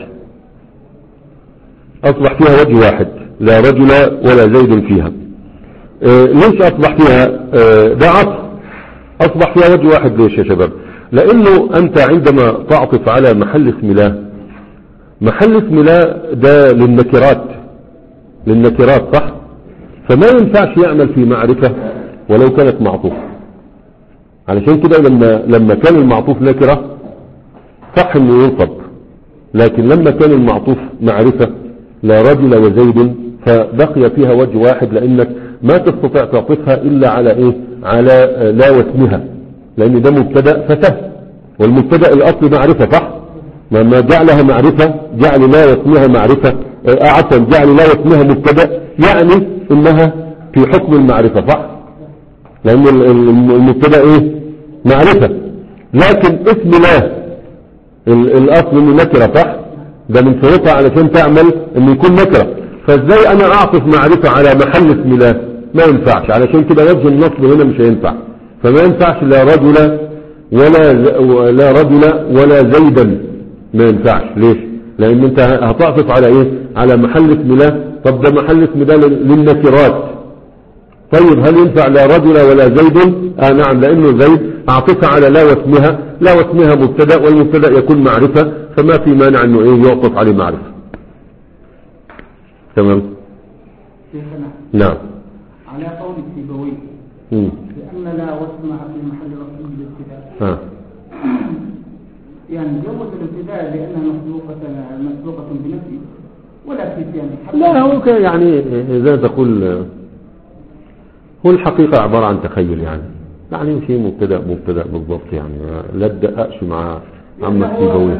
أصبح فيها وجه واحد لا رجل ولا زيد فيها. اه ليش أصبح فيها اه ده عطف، أصبح فيها وجه واحد. ليش يا شباب؟ لأنه أنت عندما تعطف على محل اسم لا، محل اسم لا ده للنكرات، للنكرات صح، فما ينفعش يعمل في معرفة ولو كانت معطوف. علشان كده لما لما كان المعطوف نكرة صح انه ينصب، لكن لما كان المعطوف معرفة لا رجل وزيد فبقي فيها وجه واحد، لانك ما تستطيع تعطفها الا على ايه على لا واسمها، لان ده مبتدا فسهل، والمبتدا الاصل معرفة صح، لما جعلها معرفة جعل لا واسمها معرفة عفوا جعل لا واسمها مبتدا، يعني انها في حكم المعرفة صح، لان المبتدا ايه معرفة، لكن اسم لا الاصل انه نكرة صح، ده من شروطها علشان تعمل انه يكون نكرة، فازاي انا اعطف معرفة على محل اسم لا؟ ما ينفعش، علشان كده وجه النصب هنا مش هينفع، فما ينفعش لا رجل ولا لا رجل ولا زيدا، ما ينفعش. ليش؟ لان انت هتعطف على ايه على محل اسم لا، طب ده محل اسم لا للنكرات، طيب هل ينفع لا رجل ولا زيد؟ آه نعم، لانه زيد اعطفها على لا واسمها، لا واسمها مبتدا والمبتدا يكون معرفة، فما في مانع انه ايه يعطف عليه معرفة. تمام. نعم. على قول السيبوي لان لا واسمها في محل رفع الابتداء، ها يعني جوز الابتداء لانها مسبوقة مسبوقة بنفي، ولا في يعني لا هو يعني زي تقول هو الحقيقة عبارة عن تخيل، يعني يعني مش مبتدا مبتدا بالضبط، يعني لا تدققش مع عم السيبوي.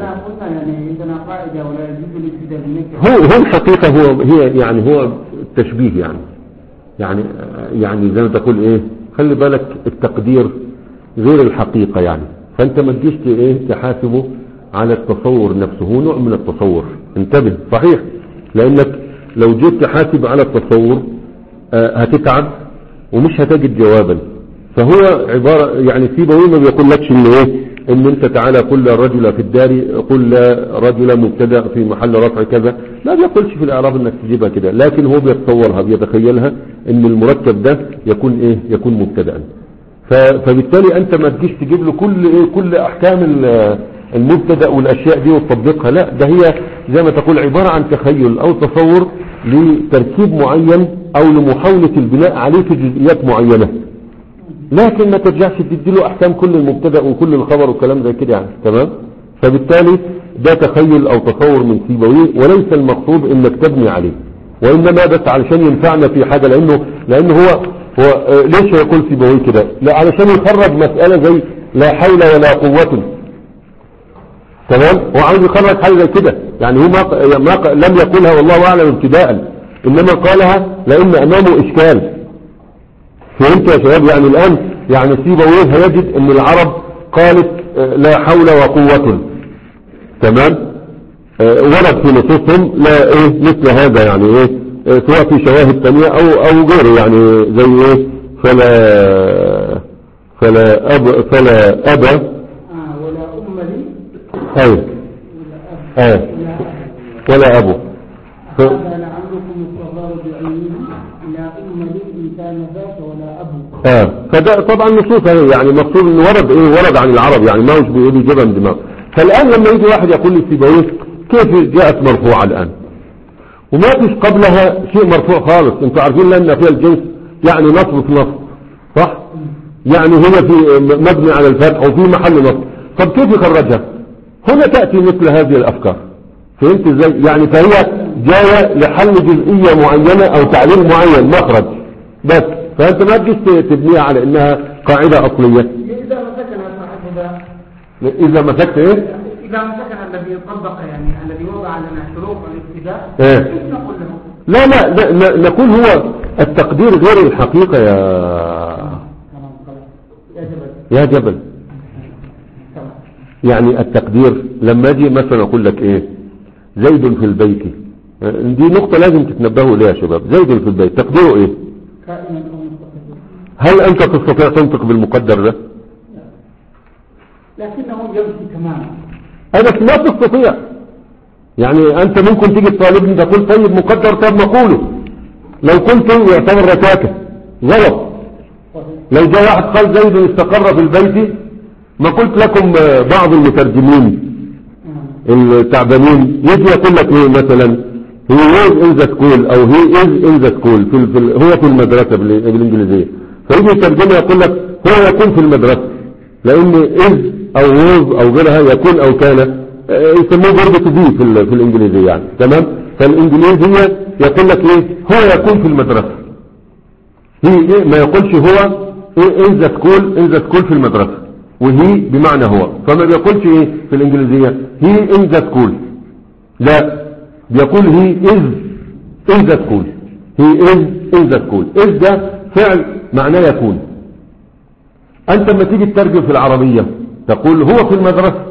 هو هو الحقيقة هو هي يعني هو التشبيه، يعني يعني يعني زي ما تقول ايه خلي بالك التقدير غير الحقيقة، يعني فانت ما تجيش ايه تحاسبه على التصور نفسه، هو نوع من التصور، انتبه صحيح، لانك لو جيت تحاسب على التصور آه هتتعب ومش هتجد جوابا. فهو عبارة يعني سيبوي ما بيقول لكش ان ايه ان انت تعالى قل الرجل في الدار، قل رجل مبتدا في محل رفع كذا، ما بيقولش في الاعراب انك تجيبها كده، لكن هو بيتصورها بيتخيلها ان المركب ده يكون ايه يكون مبتدا، فبالتالي انت ما تجيش تجيب له كل ايه كل احكام المبتدا والاشياء دي وتطبقها، لا ده هي زي ما تقول عبارة عن تخيل او تصور لتركيب معين او لمحاولة البناء عليه في جزئيات معينة، لكن ما ترجعش تديله احكام كل المبتدا وكل الخبر والكلام زي كده يعني. تمام. فبالتالي ده تخيل او تصور من سيبويه، وليس المقصود انك تبني عليه، وانما بس علشان ينفعنا في حاجة، لانه لانه هو هو ليش يقول سيبويه كده؟ لا علشان يخرج مسألة زي لا حول ولا قوة، تمام، هو عايز يخرج حاجة زي كده، يعني هو ما, ما لم يقولها والله اعلم ابتداء، انما قالها لان امامه اشكال، فهمت يا شباب؟ يعني الآن يعني سيبويه هيجد ان العرب قالت لا حول وقوة، تمام؟ ورد في نصوصهم لا ايه مثل هذا، يعني ايه سواء في شواهد ثانية او او غيره، يعني زي ايه فلا فلا اب فلا ابا آه ولا أم لي ايوه اه ولا ابو ف... هذا لعلكم الصغار بعينه لا أم لي إن كان ذاك ولا أبو. اه فده طبعا نصوص يعني مقصود انه ورد ايه ورد عن العرب، يعني ما هوش بيقول يجيبها من دماغه. فالان لما يجي واحد يقول لي سيبويه كيف جاءت مرفوعة الان وما فيش قبلها شيء مرفوع خالص؟ انتوا عارفين لان فيها الجنس يعني نصب في نصب، صح؟ يعني هي في مبني على الفتح وفي محل نصب. طب كيف يخرجها؟ هنا تأتي مثل هذه الافكار، فهمت ازاي؟ يعني فهي جاية لحل جزئية معينة او تعليل معين مخرج بس، فانت ما تجيش تبنيها على انها قاعدة اصلية. إذا مسكنا صاحبها اذا مسكت ايه؟ إذا مسكنا الذي طبق يعني الذي وضع لنا شروط الابتداء ايه؟ كيف نقول له؟ لا لا, لا, لا نقول هو التقدير غير الحقيقة يا يا جبل يا جبل. يعني التقدير لما اجي مثلا اقول لك ايه زيد في البيت، دي نقطة لازم تتنبهوا اليها يا شباب. زيد في البيت تقديره ايه؟ كائنا أو مستقبل. هل انت تستطيع تنطق بالمقدر ده؟ لكنه يمشي تماما. انا ما تستطيع، يعني انت ممكن تيجي تطالبني تقول طيب مقدر، طب نقوله لو كنت يعتبر ركاكة غلط. لو جاء واحد قال زيد استقر في البيت ما قلت لكم بعض المترجمين التعبانين يجي يقول لك ايه مثلا هي was in the school او he is in the school في في هو في المدرسة بالانجليزية، فيجي يترجمها يقول لك هو يكون في المدرسة، لان is او was او غيرها يكون او كان يسموه برضه to be في, في الانجليزية يعني، تمام؟ فالانجليزية يقول لك ايه هو يكون في المدرسة، هي إيه ما يقولش هو in the school in the school في المدرسة، وهي بمعنى هو، فما بيقولش ايه في الانجليزية he in the school، لا بيقول he is in the school، he is in the school. is ده فعل معناه يكون. انت لما تيجي تترجم في العربية تقول هو في المدرسة.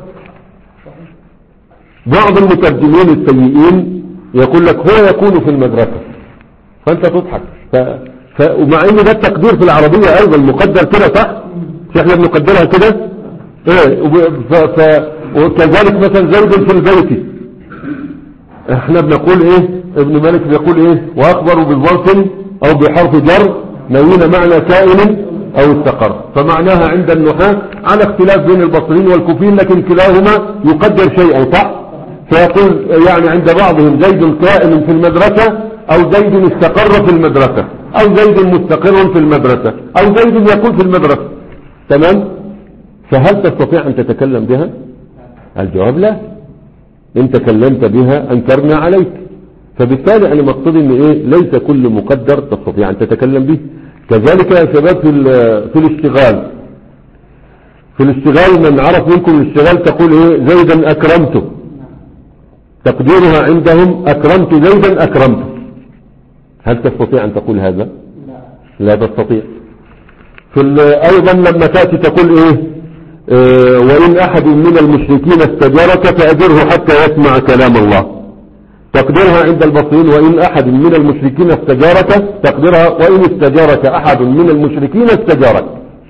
بعض المترجمين السيئين يقول لك هو يكون في المدرسة، فانت تضحك ف... ف... ومع ان ده التقدير في العربية ايضا مقدر كده، صح؟ مش احنا بنقدرها كده ايه؟ ف... ف... وكذلك مثلا زيد في البيت احنا بنقول ايه؟ ابن مالك بيقول ايه؟ واخبروا بالظرف او بحرف جر نوين معنى كائن او استقر، فمعناها عند النحاة على اختلاف بين البصريين والكوفيين، لكن كلاهما يقدر شيئا، صح؟ فيقول يعني عند بعضهم زيد كائن في المدرسة او زيد استقر في المدرسة او زيد مستقر في المدرسة او زيد يكون في المدرسة، تمام؟ فهل تستطيع ان تتكلم بها؟ الجواب لا، ان تكلمت بها انكرنا عليك. فبالتالي انا مقصودي ان ايه ليس كل مقدر تستطيع ان تتكلم به. كذلك يا شباب في في الاشتغال، في الاشتغال من عرف منكم الاشتغال تقول ايه زيدا اكرمته، تقديرها عندهم اكرمت زيدا اكرمته. هل تستطيع ان تقول هذا؟ لا تستطيع. في ايضا لما تأتي تقول ايه اه وان احد من المشركين استجارك فاجره حتى يسمع كلام الله، تقديرها عند البصريين وان احد من المشركين استجارك، تقديرها وان استجارك احد من المشركين استجارك.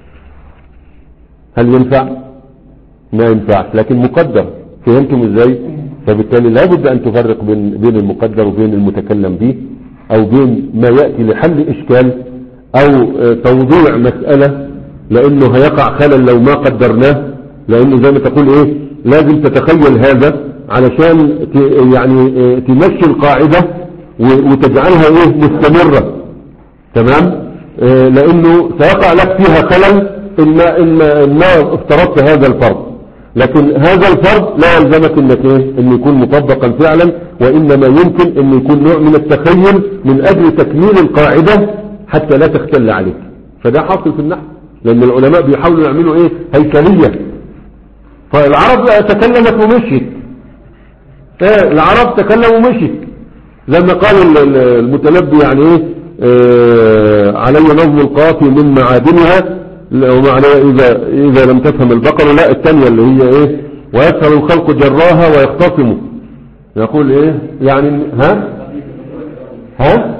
هل ينفع؟ ما ينفع، لكن مقدر. فهمتم ازاي؟ فبالتالي لابد ان تفرق بين بين المقدر وبين المتكلم به، او بين ما يأتي لحل اشكال او توضيع مسألة، لانه هيقع خلل لو ما قدرناه، لانه زي ما تقول ايه لازم تتخيل هذا علشان يعني تمشي القاعدة وتجعلها ايه مستمرة، تمام؟ لانه سيقع لك فيها خلل ان ما, إن ما افترضت هذا الفرض، لكن هذا الفرض لا يلزمك انك ايه ان يكون مطبقا فعلا، وانما يمكن ان يكون نوع من التخيل من اجل تكميل القاعدة حتى لا تختل عليك. فده حاصل في النحو، لان العلماء بيحاولوا يعملوا ايه هيكلية. فالعرب تكلمت ومشيت، ايه العرب تكلموا ومشيت، لما قال المتنبي يعني ايه اه علي نظم القافي من معادنها، ومعناها إذا, إذا لم تفهم البقرة. لا، الثانية اللي هي إيه، ويسهل الخلق جراها ويختصموا. يقول إيه يعني، ها ها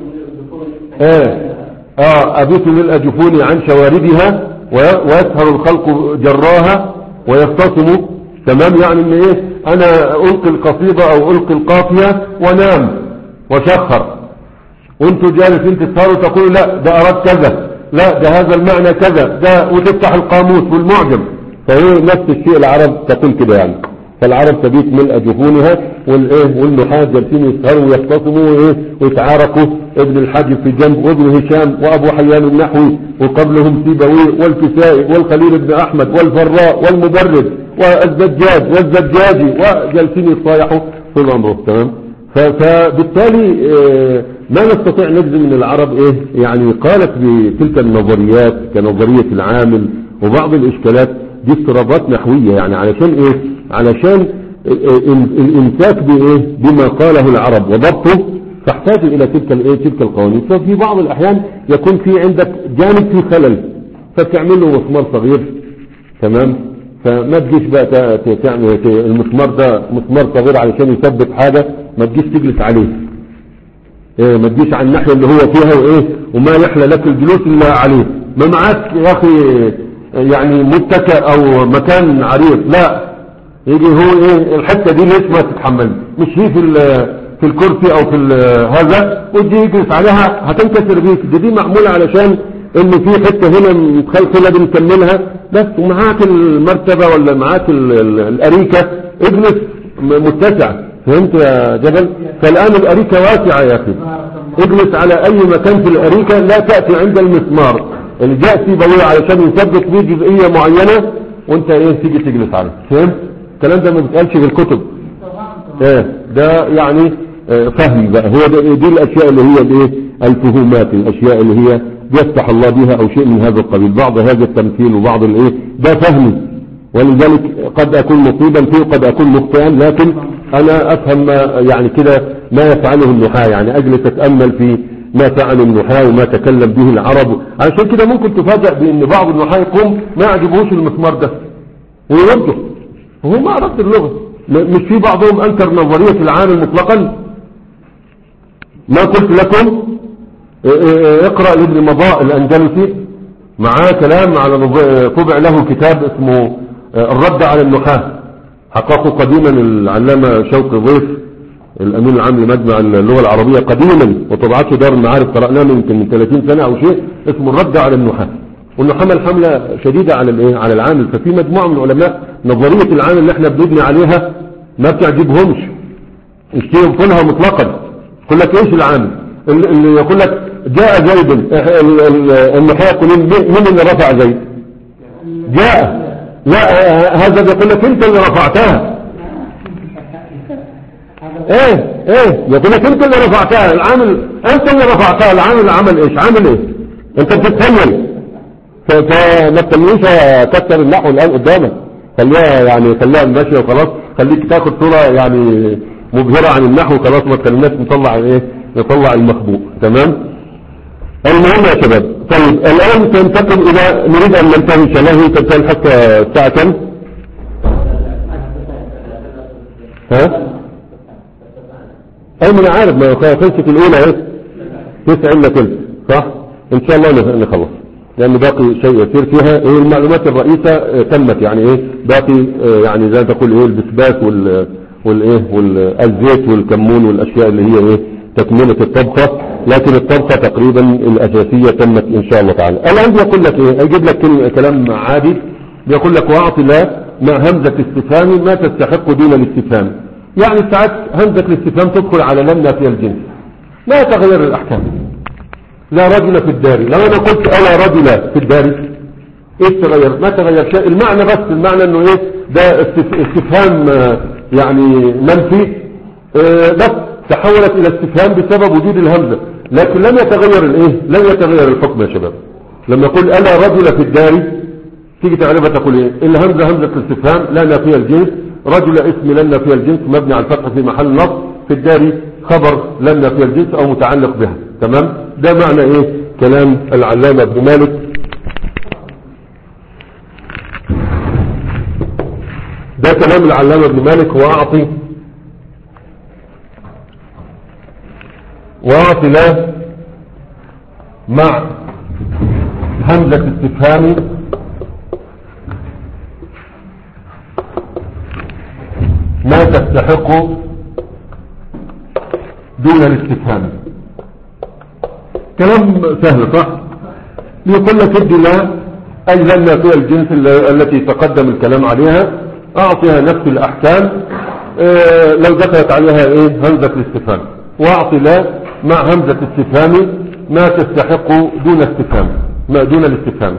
ايه اه ابيت ملء جفوني عن شواردها ويسهر الخلق جراها ويختصموا. تمام، يعني ان ايه، انا القي القصيدة او القي القافية وانام وشخر، وانتوا جالسين تسهروا تقولوا لا ده اراد كذا، لا ده هذا المعنى كذا، ده وتفتح القاموس والمعجم. فهي نفس الشيء العرب تقول كده يعني. فالعرب تبيت ملء جفونها، والايه والنحاة جالسين يسهروا ويختصموا وايه ويتعاركوا. ابن الحاجب في جنب، وابن هشام، وابو حيان النحوي، وقبلهم سيبويه والكسائي والخليل بن احمد والفراء والمبرد والزجاج والزجاجي، وجالسين يصايحوا طول عمره. تمام، فبالتالي ما نستطيع نجزم من العرب ايه يعني قالت بتلك النظريات كنظرية العامل وبعض الاشكالات دي اضطرابات نحوية، يعني علشان ايه، علشان الامساك بايه بما قاله العرب وضبطه، فاحتاج الى تلك الايه تلك القوانين. ففي بعض الاحيان يكون في عندك جانب فيه خلل، فتعمل له مسمار صغير. تمام، فما تجيش بقى تعمل المسمار ده مسمار صغير علشان يثبت حاجة، ما تجيش تجلس عليه. إيه، ما تجيش على الناحية اللي هو فيها وايه وما يحلى لك الجلوس الا عليه. ما معاك يا اخي يعني متكئ او مكان عريض، لا، يجي هو ايه الحتة دي ليش ما تتحمل، مش هي في في الكرسي او في هذا وتجي يجلس عليها هتنكسر بيك. دي, دي معمولة علشان ان في حتة هنا متخلخلة بنكملها بس، ومعاك المرتبة ولا معاك الاريكة اجلس متسع. فهمت يا جبل؟ فالان الاريكة واسعة يا اخي، اجلس على اي مكان في الاريكة، لا تأتي عند المسمار اللي جاء سيبويه علشان يثبت فيه جزئية معينة وانت ايه تيجي تجلس عليه. فهمت؟ الكلام ده ما بيتقالش في الكتب. ايه ده يعني اه فهم بقى. هو ده دي الاشياء اللي هي الايه الفهومات، الاشياء اللي هي يفتح الله بها او شيء من هذا القبيل. بعض هذا التمثيل وبعض الايه ده فهمي، ولذلك قد اكون مصيبا فيه وقد اكون مخطئا، لكن انا افهم ما يعني كده ما يفعله النحاة، يعني اجلس اتأمل في ما فعل النحاة وما تكلم به العرب. عشان كده ممكن تفاجأ بان بعض النحاة يقوم ما يعجبوش المسمار ده ويرده، وهو ما أردت اللغة. مش في بعضهم أنكر نظرية العامل مطلقا. ما قلت لكم اقرأ لابن مضاء الأندلسي معاه كلام على طبع له كتاب اسمه الرد على النحاة، حققه قديما العلامة شوقي ضيف الأمين العام لمجمع اللغة العربية قديما، وطبعته دار المعارف، قرأناه يمكن من ثلاثين سنة أو شيء، اسمه الرد على النحاة. وانه حمل حملة شديدة على الايه على العامل. ففي مجموعة من العلماء نظرية العامل اللي احنا بنبني عليها ما بتعجبهمش، يشتري ينفلها مطلقا. يقول لك ايش العامل اللي يقول لك جاء زيد، النحاة يقولون مين اللي رفع زيد؟ جاء، لا هذا بيقول لك انت اللي رفعتها. ايه ايه يقول لك انت اللي رفعتها، العامل انت اللي رفعتها. العامل عمل ايش؟ عامل ايه؟ انت بتتخيل. فما تخليش كتر النحو الان قدامك، خليها يعني خليها ماشيه وخلاص، خليك تاخد صوره يعني مبهره عن النحو خلاص، ما تخليناش نطلع ايه نطلع المخبوء. تمام، المهم يا شباب. طيب الان سننتقل الى نريد ان ننتهي ان شاء الله. تنتهي الحصه الساعه كم؟ ها اي ما انا عارف، ما خلصت الاولى ايه تسعة الا ثلث صح، ان شاء الله نخلص لأن باقي شيء يسير فيها. ايه المعلومات الرئيسة تمت، يعني ايه باقي يعني زي ما تقول ايه البسباس وال والايه والزيت والكمون والاشياء اللي هي ايه تكملة الطبخة، لكن الطبخة تقريبا الاساسية تمت ان شاء الله تعالى. الان بيقول لك ايه، اجيب لك كلام عادي، بيقول لك واعطي لا مع همزة استفهام ما تستحق دون الاستفهام. يعني ساعات همزة الاستفهام تدخل على لم نافية الجنس لا يتغير الاحكام. لا رجل في الدار، لو انا قلت الا رجل في الدار ايش تغير؟ ما تغير شيء، المعنى بس، المعنى انه ايه ده استفهام يعني منفي بس تحولت الى استفهام بسبب وجود الهمزة، لكن لم يتغير الايه لم يتغير الحكم يا شباب. لما اقول الا رجل في الدار تيجي تعرفها تقول ايه الهمزة همزة الاستفهام لا نافية الجنس، رجل اسم لا نافية الجنس مبني على الفتح في محل نصب، في الدار خبر لا نافية الجنس او متعلق بها. تمام، ده معنى ايه كلام العلامة ابن مالك. ده كلام العلامة ابن مالك. وأعطي وأعطي لا مع همزة استفهام ما تستحق دون الاستفهام. كلام سهل صح؟ يقول لك ادي لا أي لن فيها الجنس التي تقدم الكلام عليها أعطيها نفس الأحكام اه لو دخلت عليها ايه همزة الاستفهام. وأعطي لا مع همزة استفهام ما تستحق دون استفهام ما دون الاستفهام.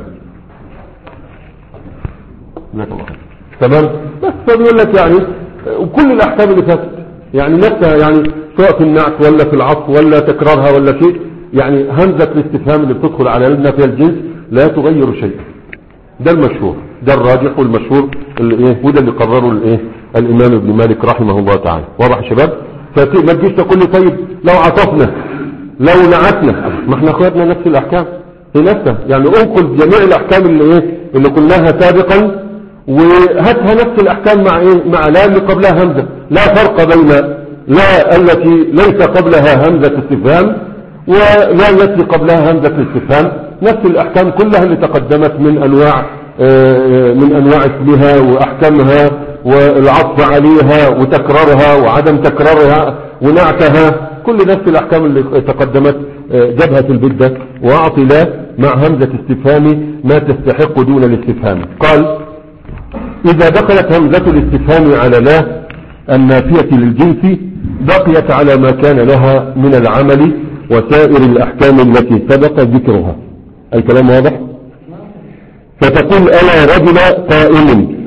تمام. بس فبيقول لك يعني وكل الأحكام اللي فاتت يعني نفسها يعني سواء في النعت ولا في العطف ولا تكرارها ولا شيء يعني همزة الاستفهام اللي بتدخل على لنا فيها الجنس لا تغير شيء. ده المشهور ده الراجح والمشهور اللي ايه وده اللي قرره الايه الامام ابن مالك رحمه الله تعالى. واضح يا شباب؟ فما تجيش تقول لي طيب لو عطفنا لو نعتنا ما احنا اخذنا نفس الاحكام هي نفسها يعني انقل جميع الاحكام اللي ايه اللي قلناها سابقا وهاتها نفس الاحكام مع ايه مع لا اللي قبلها همزة. لا فرق بين لا التي ليس قبلها همزة استفهام ولا التي قبلها همزة الاستفهام. نفس الاحكام كلها اللي تقدمت من انواع من انواع اسمها واحكامها والعطف عليها وتكرارها وعدم تكرارها ونعتها كل نفس الاحكام اللي تقدمت جبهة في البدة. واعطي لا مع همزة استفهام ما تستحق دون الاستفهام. قال اذا دخلت همزة الاستفهام على لا النافية للجنس بقيت على ما كان لها من العمل وسائر الاحكام التي سبق ذكرها. الكلام واضح؟ فتقول انا رجل قائم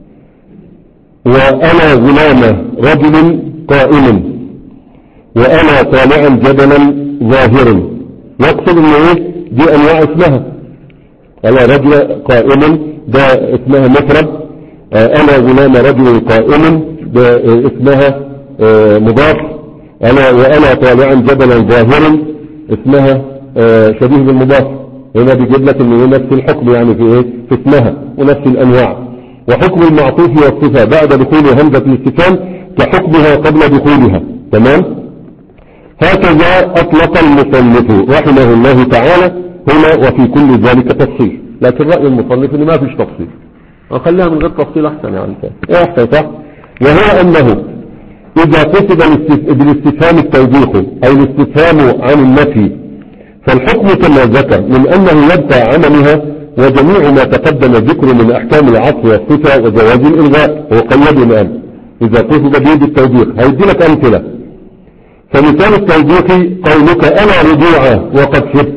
وانا غلام رجل قائم وانا طالعا جبلا ظاهر. يقصد ان ايه دي انواع اسمها. انا رجل قائم ده اسمها مفرد. انا غلام رجل قائم ده اسمها مضاف. انا وانا طالعا جبلا ظاهر اسمها شبيه بالمضاف. هنا بيجيب لك ان نفس الحكم يعني في ايه في اسمها ونفس الانواع. وحكم المعطوف والصفة بعد دخول همزة الاستفهام كحكمها قبل دخولها. تمام. هكذا اطلق المصنف رحمه الله تعالى هنا وفي كل ذلك تفصيل. لكن رأي المصنف ان ما فيش تفصيل وخليها من غير تفصيل احسن يعني ايه احسن صح. وهو انه اذا قصد بالاستفهام التوبيخ او الاستفهام عن النفي فالحكم كما ذكر من انه يبقى عملها وجميع ما تقدم ذكر من احكام العطف والصفة وجواز الالغاء. وقيد الان اذا قصد به بالتوبيخ هيدي لك امثلة. فمثال التوبيخ قولك انا رجوعا وقد شبت.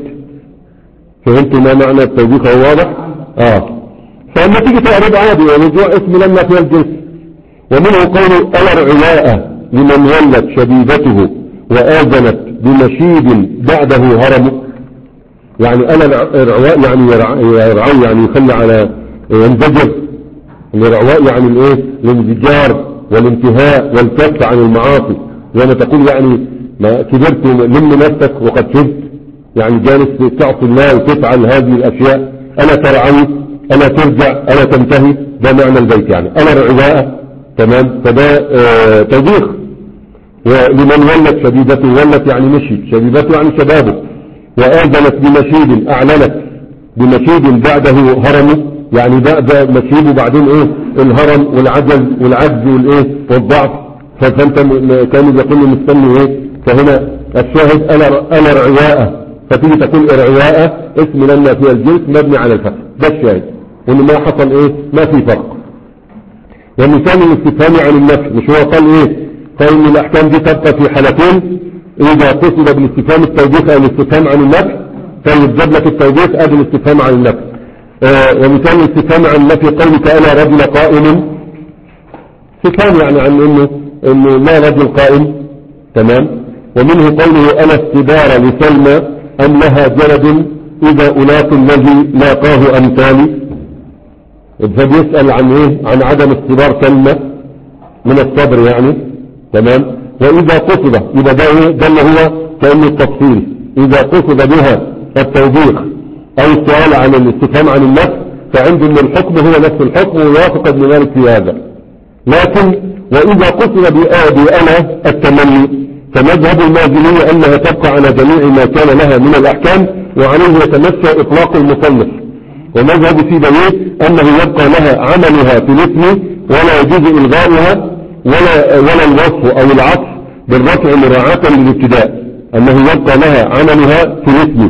فهمت ما معنى التوبيخ؟ هو واضح اه. فلما تيجي تعرض عادي ورجوع اسم لما فيها الجنس. ومنه قول انا رعواء لمن ولت شبيبته وآذنت بمشيب بعده هرم. يعني انا الرعواء يعني يرعى يعني يخلي على ينزجر. الرعواء يعني الايه الانزجار والانتهاء والكف عن المعاصي. لما تقول يعني ما كبرت لم نفسك وقد شبت يعني جالس تعصي الله وتفعل هذه الاشياء. انا ترعوي انا ترجع انا تنتهي. ده معنى البيت يعني انا رعواء. تمام. فده اه توبيخ. ولمن ولت شبيبته ولت يعني مشي شبيبته يعني شبابه. وآذنت بمشيب اعلنت بمشيب بعده هرم يعني بعد مشيب وبعدين ايه الهرم والعجز والعجز والايه والضعف. فانت كانوا يقولوا مستني ايه. فهنا الشاهد انا انا رعواء فتيجي تقول رعواء اسم لنا فيها الجنس مبني على الفتح. ده الشاهد وان ما حصل ايه ما في فرق. ومثال الاستفهام عن النفي مش هو قال ايه قال ان الاحكام دي تبقى في حالتين اذا قصد بالاستفهام التوبيخ او الاستفهام عن النفي فيجب لك التوبيخ ادي الاستفهام عن النفي. آه ومثال الاستفهام عن النفي قولك انا رجل قائم استفهام يعني عن انه انه ما رجل قائم. تمام. ومنه قوله انا استدار لسلمى ام لها جلد اذا الاق الذي لاقاه امثالي. فبيسأل عن ايه عن عدم استدار سلمى من الصبر يعني. تمام. واذا قصد يبقى ده ايه ده اللي هو كأنه التفصيل. اذا قصد بها التوبيخ او السؤال عن الاستفهام عن النفس فعنده ان الحكم هو نفس الحكم ويوافق ابن مالك في هذا. لكن واذا قصد بأنا التمني فمذهب المازنية انها تبقى على جميع ما كان لها من الاحكام وعليه يتمشى اطلاق المصنف. ومذهب سيبويه انه يبقى لها عملها في الاسم ولا يجوز الغاؤها ولا, ولا الوصف او العطف بالرفع مراعاة للابتداء، انه يبقى لها عملها في الاسم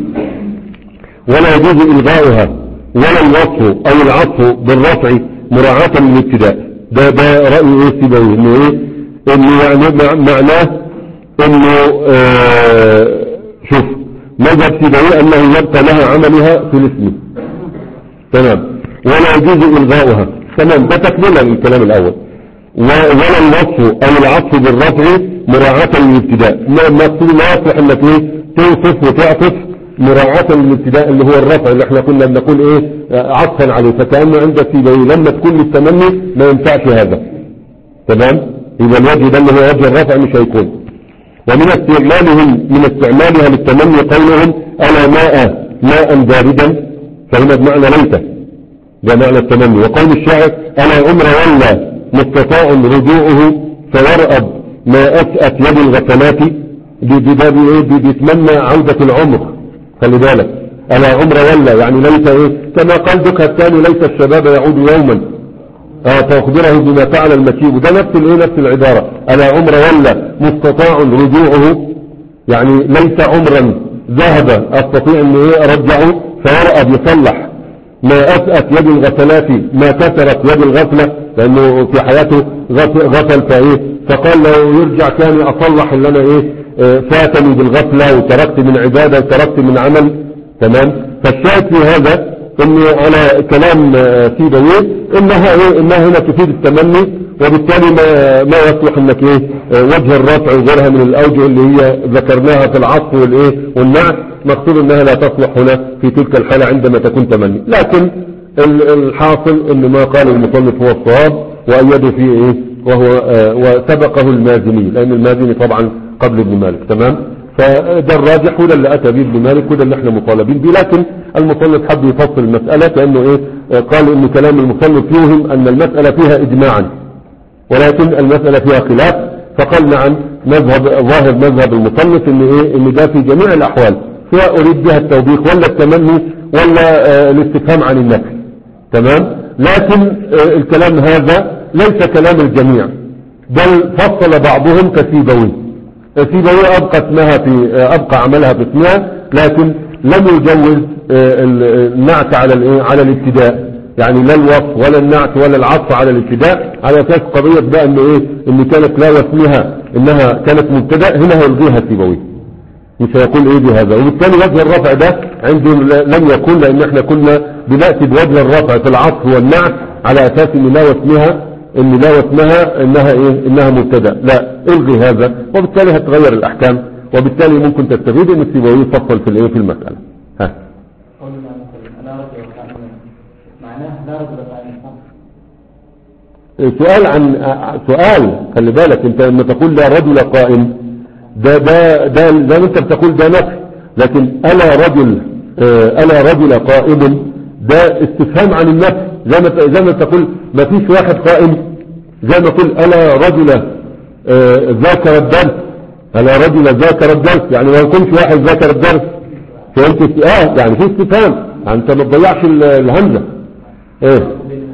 ولا يجوز الغاؤها ولا الوصف او العطف بالرفع مراعاة للابتداء. ده ده رأي ايه سيبويه انه ايه انه يعني معناه انه آه شوف مذهب سيبويه انه يبقى لها عملها في الاسم تمام ولا يجوز الغاؤها تمام. ده تكمله للكلام الاول. ولا الوصف او العطف بالرفع مراعاة للابتداء. المقصود لا يصلح انك ايه توصف وتعطف مراعاة للابتداء اللي هو الرفع اللي احنا كنا بنقول ايه عطفا عليه. فكأنه عند سيبويه لما تكون للتمني ما ينفعش هذا تمام. يبقى الوجه ده اللي هو وجه الرفع مش هيكون. ومن استعمالهم من استعمالها للتمني قولهم انا ماء ماء باردا فهنا بمعنى ليته ده معنى التمني. وقول الشاعر انا عمر ولا مستطاع رجوعه فيرأب ما أسأت يد الغفلات بيتمنى عودة العمر. خلي بالك ألا عمر ولا يعني ليس إيه كما قال دكها الثاني ليس الشباب يعود يوما آه فأخبره بما فعل المشيب. ده نفس الإيه نفس العبارة ألا عمر ولا مستطاع رجوعه يعني ليس عمرا ذهب أستطيع أن إيه أرجعه فيرأب يصلح ما أسأت يد الغفلات ما كسرت يد الغفلة لأنه في حياته غفل فإيه فقال لو يرجع تاني أصلح اللي أنا إيه فاتني بالغفلة وتركت من عبادة وتركت من عمل تمام. فالشاهد في هذا إن على كلام سيبويه إنها إيه إنها هنا تفيد التمني وبالتالي ما, ما يصلح إنك إيه وجه الرفع وغيرها من الأوجه اللي هي ذكرناها في العطف والإيه والنعت مقصود إنها لا تصلح هنا في تلك الحالة عندما تكون تمني. لكن الحاصل إن ما قال المصنف هو الصواب وأيده فيه إيه وهو آه وسبقه المازني لأن المازني طبعا قبل ابن مالك تمام. فده الراجح وده اللي أتى به ابن مالك وده اللي احنا مطالبين به. لكن المصنف حب يفصل المسألة كأنه إيه آه قال إن كلام المصنف يوهم أن المسألة فيها إجماعا ولكن المسألة فيها خلاف. فقال نعم مذهب ظاهر مذهب المصنف إن إيه إن ده في جميع الأحوال سواء أريد بها التوبيخ ولا التمني ولا آه الاستفهام عن النفي تمام. لكن آه الكلام هذا ليس كلام الجميع بل فصل بعضهم كسيبوي. سيبوي أبقى اسمها في آه أبقى عملها في اسمها لكن لم يجوز آه النعت على الايه على الابتداء يعني لا الوصف ولا النعت ولا العطف على الابتداء على اساس قضية بقى ان ايه ان كانت لا واسمها انها كانت مبتدأ هنا هيلغيها سيبوي مش هيقول ايه بهذا. وبالتالي وجه الرفع ده عندهم لم يكون لان احنا كنا بنأتي بوجه الرفع في العطف والنعت على اساس ان لا واسمها ان لا واسمها انها ايه انها مبتدأ. لا الغي هذا وبالتالي هتغير الاحكام وبالتالي ممكن تستفيد ان السيبوي يفصل في الايه في المسألة. ها سؤال عن سؤال خلي بالك انت لما تقول لا رجل قائم ده ده ده زي ما انت بتقول ده نفي. لكن الا رجل الا رجل قائم ده استفهام عن النفي زي ما زي ما تقول ما فيش واحد قائم زي ما تقول الا رجل ذاكر الدرس الا رجل ذاكر الدرس يعني ما يكونش واحد ذاكر الدرس فهمت اه يعني في استفهام انت ما تضيعش الهمزه ايه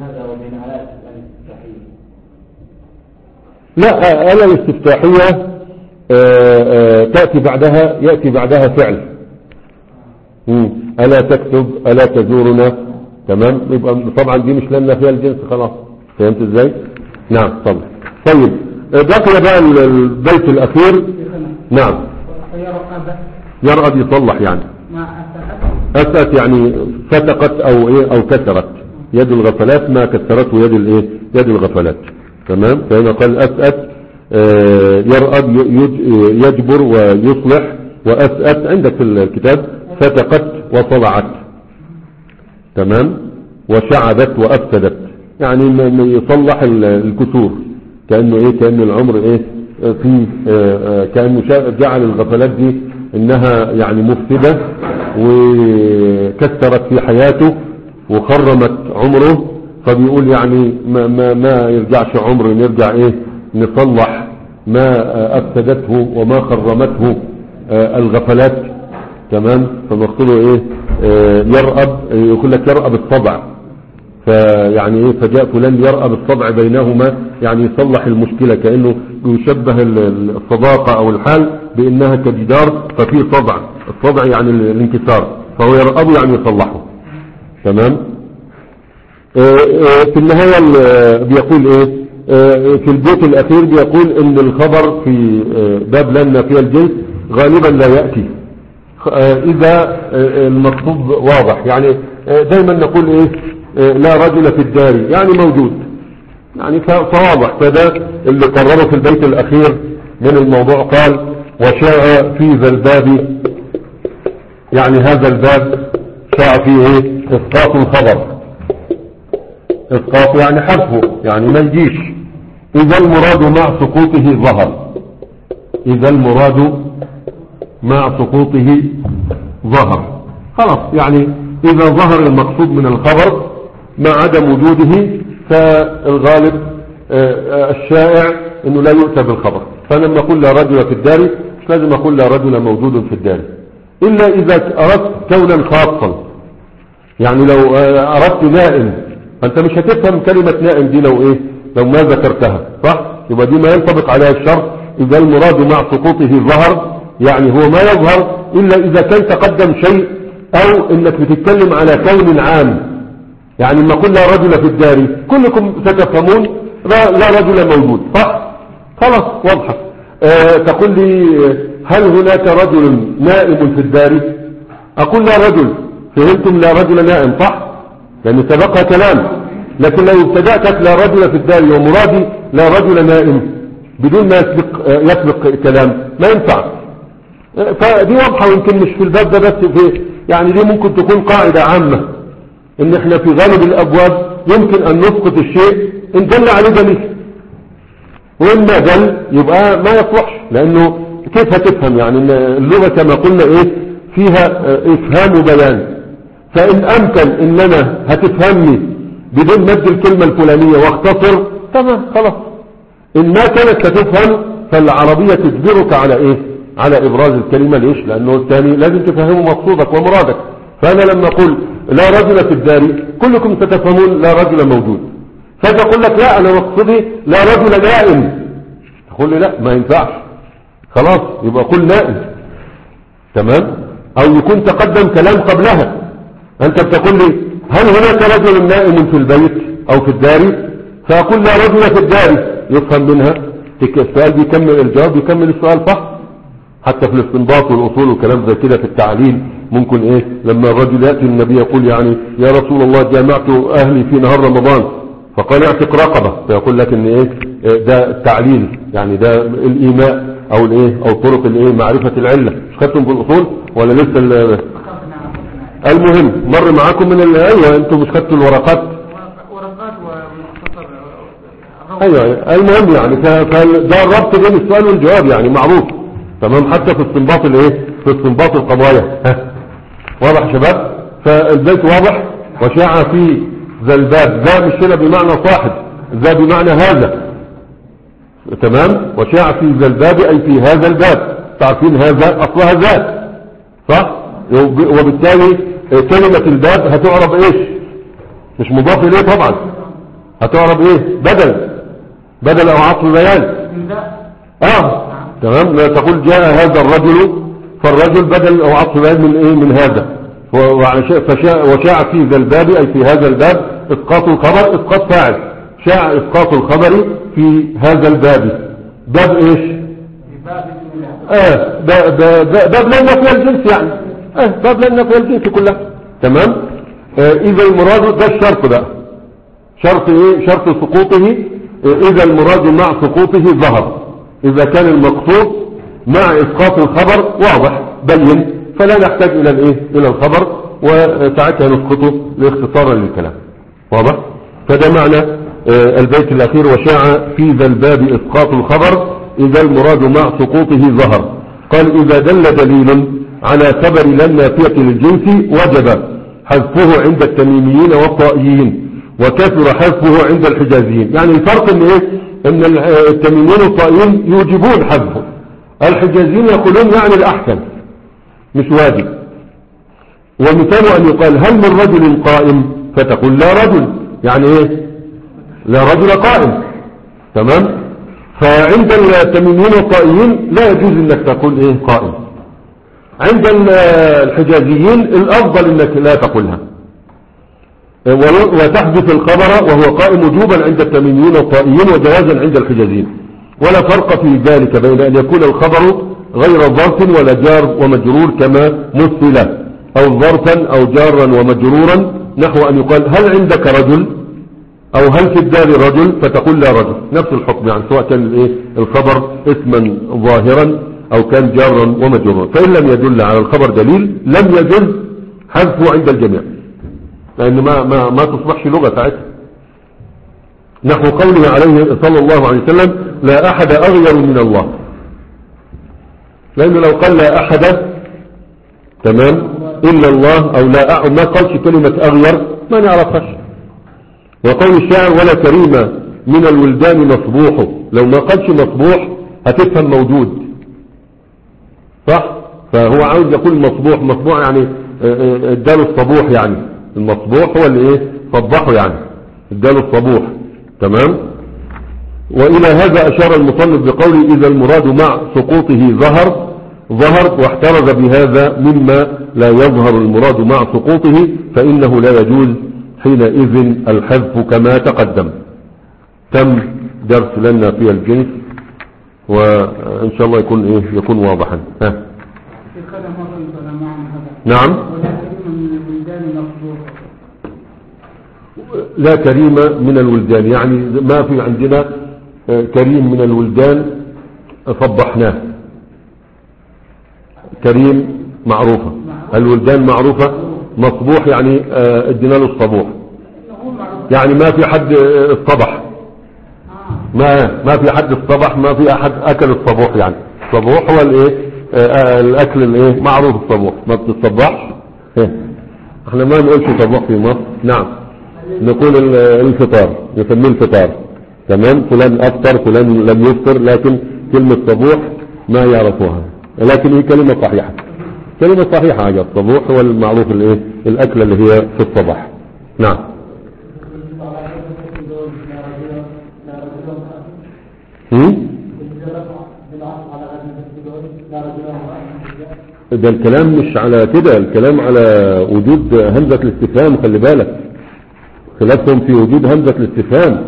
لا الا الاستفتاحيه آآ آآ تأتي بعدها يأتي بعدها فعل مم. ألا تكتب ألا تزورنا تمام. يبقى طبعا دي مش لنا فيها الجنس خلاص فهمت ازاي. نعم طبعا. طيب بقي بقى البيت الأخير. نعم يرأب يصلح يعني أسأت يعني فتقت أو إيه أو كسرت يد الغفلات ما كسرته يد الإيه يد الغفلات تمام. فهنا قال أسأت يرأب يجبر ويصلح وأسأت عندك في الكتاب فتقت وصلعت تمام. وشعبت وأفسدت يعني يصلح الكسور كأنه إيه كأن العمر إيه في كأنه جعل الغفلات دي إنها يعني مفسدة وكثرت في حياته وخرمت عمره، فبيقول يعني ما, ما, ما يرجعش عمره، نرجع ايه نصلح ما افسدته وما خرمته الغفلات. تمام. فمقصده ايه يرأب، يقول لك يرأب الطبع، فيعني ايه فجاء فلان يرأب الطبع بينهما، يعني يصلح المشكلة، كأنه يشبه الصداقة او الحال بانها كجدار ففيه طبع، الطبع يعني الانكسار، فهو يرأب يعني يصلحه. تمام. في النهاية بيقول ايه في البيت الاخير، بيقول ان الخبر في باب لنا في الجنس غالبا لا يأتي اذا المطلوب واضح. يعني دايما نقول ايه لا رجل في الدار، يعني موجود، يعني فواضح. فده اللي قرره في البيت الاخير من الموضوع، قال وشاء في ذا الباب، يعني هذا الباب شاء فيه ايه اسقاط الخبر، اسقاط يعني حذفه، يعني ما يجيش اذا المراد مع سقوطه ظهر، اذا المراد مع سقوطه ظهر، خلاص. يعني اذا ظهر المقصود من الخبر مع عدم وجوده، فالغالب الشائع انه لا يؤتى بالخبر. فلما نقول لا رجل في الدار مش لازم اقول لا رجل موجود في الدار، الا اذا اردت كونا خاصا. يعني لو اردت نائم، فانت مش هتفهم كلمة نائم دي لو ايه لو ما ذكرتها، صح؟ يبقى دي ما ينطبق عليها الشرط اذا المراد مع سقوطه ظهر، يعني هو ما يظهر الا اذا كان تقدم شيء، او انك بتتكلم على كون عام. يعني لما قلنا رجل في الدار كلكم ستفهمون لا رجل موجود، صح؟ خلاص واضحة. أه تقول لي هل هناك رجل نائم في الدار؟ اقول لا رجل، فهمتم لا رجل نائم، صح؟ لان سبقها كلام. لكن لو ابتدأتك لا رجل في الدار ومرادي لا رجل نائم بدون ما يسبق, يسبق كلام ما ينفع. فدي واضحة، ويمكن مش في الباب ده بس، في يعني دي ممكن تكون قاعدة عامة، ان احنا في غالب الابواب يمكن ان نسقط الشيء ان دل عليه دليل، وان ما دل يبقى ما يصلحش. لانه كيف هتفهم؟ يعني ان اللغة كما قلنا ايه فيها افهام وبيان، فان امكن ان انا هتفهمني بدون مد الكلمة الفلانية واختصر، تمام خلاص. ان ما كانت ستفهم فالعربية تجبرك على ايه على ابراز الكلمة. ليش؟ لانه الثاني لازم تفهمه مقصودك ومرادك. فانا لما اقول لا رجل في الدار كلكم ستفهمون لا رجل موجود، فتقول لك لا انا مقصودي لا رجل نائم، تقول لي لا ما ينفعش، خلاص يبقى قل نائم. تمام. او يكون تقدم كلام قبلها، انت بتقول لي هل هناك رجل نائم في البيت او في الدار، فاقول لا رجل في الدار، يفهم منها السؤال بيكمل الجواب، بيكمل السؤال، صح؟ حتى في الاستنباط والاصول والكلام زي كده في التعليل ممكن ايه لما الرجل ياتي النبي يقول يعني يا رسول الله جامعت اهلي في نهار رمضان فقال اعتق رقبه، فيقول لك ان ايه ده التعليل، يعني ده الايماء او الايه او طرق الايه معرفه العله. مش خدتم في الاصول ولا لسه؟ المهم مر معاكم من ايوه انتم مش خدتوا الورقات ورقات ومختصر. ايوه المهم يعني ده الربط بين السؤال والجواب يعني معروف. تمام. حتى في استنباط الايه في استنباط القضايا واضح شباب؟ فالبيت واضح. وشاع في ذا الباب، ذا مش هنا بمعنى صاحب، ذا بمعنى هذا. تمام. وشاع في ذا الباب اي في هذا الباب، تعرفين هذا اصلها ذات، صح؟ وبالتالي كلمة الباب هتعرب ايش؟ مش مضاف اليه طبعا، هتعرب ايه؟ بدل بدل او عطف بيان. اه تمام. لا تقول جاء هذا الرجل، فالرجل بدل او عطف بيان من ايه من هذا. وشاع في ذا الباب اي في هذا الباب اسقاط الخبر، اسقاط فاعل، شاع اسقاط الخبر في هذا الباب. باب ايش؟ اه باب لا نفي الجنس، يعني اه باب لا نفي الجنس كلها. تمام. آه اذا المراد ده الشرط بقى، شرط ايه؟ شرط سقوطه. آه اذا المراد مع سقوطه ظهر، اذا كان المقصود مع اسقاط الخبر واضح بين، فلا نحتاج الى الايه الى الخبر، وساعتها نسقطه لاختصارا للكلام. واضح؟ فده معنى آه البيت الاخير وشاع في ذا الباب اسقاط الخبر اذا المراد مع سقوطه ظهر. قال اذا دل دليل على خبر لا النافية للجنس وجب حذفه عند التميميين والطائيين وكثر حذفه عند الحجازيين. يعني الفرق ان ايه ان التميميين والطائيين يوجبون حذفه، الحجازيين يقولون يعني الاحسن مش واجب. ومثال ان يقال هل من رجل قائم فتقول لا رجل، يعني ايه لا رجل قائم، تمام. فعند التميميين والطائيين لا يجوز انك تقول ايه قائم. عند الحجازيين الافضل انك لا تقولها وتحذف الخبر وهو قائم وجوبا عند التميميين والطائيين وجوازا عند الحجازيين. ولا فرق في ذلك بين ان يكون الخبر غير ظرف ولا جار ومجرور كما مثل، او ظرفا او جارا ومجرورا، نحو ان يقال هل عندك رجل او هل في الدار رجل فتقول لا رجل، نفس الحكم يعني سواء كان الايه الخبر اسما ظاهرا او كان جارا ومجرورا. فان لم يدل على الخبر دليل لم يجوز حذفه عند الجميع، لان ما ما ما تصبحش لغه ساعتها. نحو قوله عليه صلى الله عليه وسلم لا احد اغير من الله، لانه لو قال لا احد تمام الا الله او لا أ... ما قالش كلمه اغير ما نعرفهاش. وقول الشاعر ولا كريمه من الولدان مصبوح، لو ما قالش مصبوح هتفهم موجود، صح؟ فهو عاوز يقول مصبوح، مصبوح يعني اداله الصبوح، يعني المصبوح هو اللي ايه صبحه، يعني اداله الصبوح، تمام. والى هذا اشار المصنف بقوله اذا المراد مع سقوطه ظهر ظهر واحترز بهذا مما لا يظهر المراد مع سقوطه فانه لا يجوز حينئذ الحذف كما تقدم. تم درس لنا في الجنس وان شاء الله يكون ايه يكون واضحا. ها نعم. لا كريمة من الولدان، يعني ما في عندنا كريم من الولدان صبحناه، كريم معروفة، الولدان معروفة، مصبوح يعني ادينا له الصبوح، يعني ما في حد الصبح، ما ما في حد الصبح، ما في احد اكل الصبوح، يعني الصبوح هو الايه الاكل الايه معروف الصبوح، ما بتتصبحش. احنا ما نقولش صبوح في مصر، نعم نقول الفطار، نسميه الفطار، تمام. فلان افطر فلان لم يفطر، لكن كلمة صبوح ما يعرفوها، لكن هي كلمة صحيحة، كلمة صحيحة. عجب الصبوح هو المعروف الايه الاكل اللي هي في الصباح. نعم. هم؟ ده الكلام مش على كده، الكلام على وجود همزة الاستفهام، خلي بالك خلافهم في وجود همزة الاستفهام.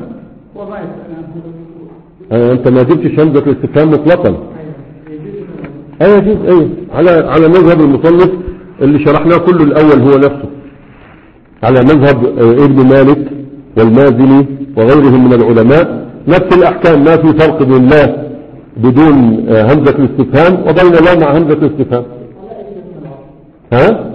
آه انت ما جبتش همزة الاستفهام مطلقا. ايه يجوز ايه على على مذهب المصنف اللي شرحناه كله الاول هو نفسه، على مذهب آه ابن مالك والمازني وغيرهم من العلماء، نفس الاحكام، ما في فرق بين لا بدون آه همزة الاستفهام وبين لا مع همزة الاستفهام. ها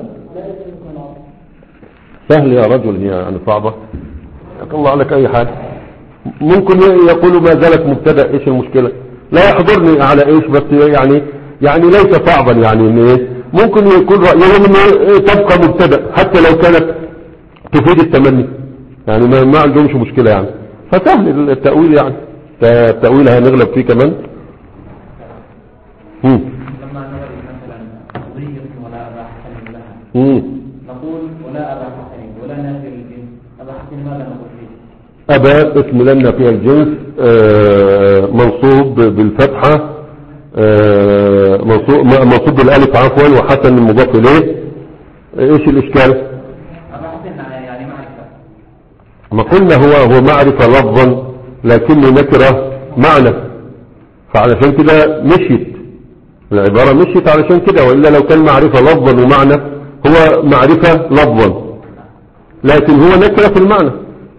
سهل يا رجل، هي يعني صعبة الله لك اي حاجة. ممكن يقولوا ما زالت مبتدأ، ايش المشكلة؟ لا يحضرني على ايش، بس يعني يعني ليس صعبا، يعني ان ايه ممكن يكون رأيهم ان تبقى مبتدأ حتى لو كانت تفيد التمني، يعني ما, ما عندهمش مشكلة يعني، فسهل التأويل، يعني التأويل هنغلب فيه كمان. هم. لما نقول مثلا قضية ولا أبا حسن لها هم. نقول ولا أبا حسن ولا نافي الجنس، أبا حسن ماذا نقول فيه؟ أبا اسم لنا فيها الجنس آه منصوب بالفتحة، آه منصوب, منصوب بالالف عفوا، وحسن المضاف إليه. ايش الاشكال؟ أبا حسن يعني معرفة، ما قلنا هو هو معرفة لفظا لكنه نكرة معنى، فعلشان كده مشيت العبارة، مشيت علشان كده، وإلا لو كان معرفة لفظا ومعنى هو معرفة لفظا لكن هو نكرة في المعنى.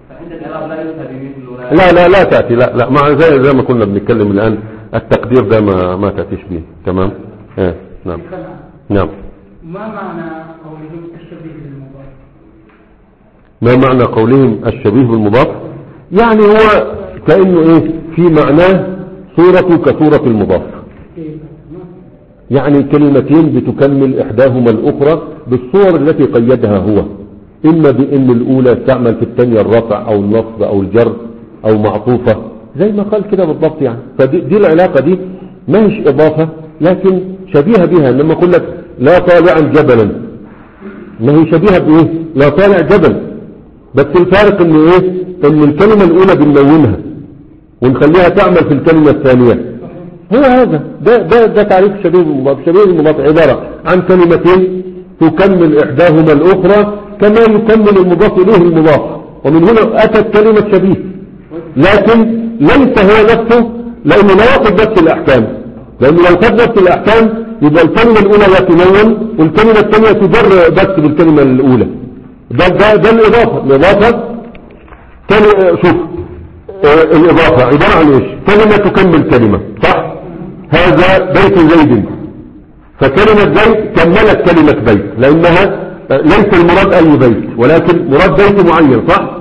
لا لا لا تأتي، لا لا مع زي زي ما كنا بنتكلم الآن، التقدير ده ما ما تأتيش به، تمام. اه نعم نعم. ما معنى قولهم الشبيه بالمضاف؟ ما معنى قولهم الشبيه بالمضاف؟ يعني هو كأنه ايه في معناه صورته كصورة المضاف، يعني كلمتين بتكمل إحداهما الأخرى بالصور التي قيدها هو، إما بأن الأولى تعمل في الثانية الرفع أو النصب أو الجر أو معطوفة زي ما قال كده بالضبط يعني. فدي دي العلاقة دي ما هيش إضافة لكن شبيهة بها. لما أقول لك لا طالعا جبلا، ما هي شبيهة بإيه؟ لا طالع جبل، بس الفارق إن إيه؟ إن الكلمة الأولى بنلونها ونخليها تعمل في الكلمة الثانية. هو هذا ده ده ده تعريف شبيه المضاف. شبيه المضاف عبارة عن كلمتين تكمل إحداهما الأخرى كما يكمل المضاف إليه المضاف، ومن هنا أتت كلمة شبيه، لكن ليس هو نفسه، لأنه لا يأخذ نفس الأحكام. لأنه لو خد نفس الأحكام يبقى الكلمة الأولى لا تلون والكلمة الثانية تجر بس بالكلمة الأولى. ده ده ده الإضافة. الإضافة كلمة، شوف آه الإضافة عبارة عن إيش؟ كلمة تكمل كلمة، صح؟ هذا بيت زيد، فكلمة زيد كملت كلمة بيت، لأنها ليس المراد أي بيت ولكن مراد بيت معين، صح؟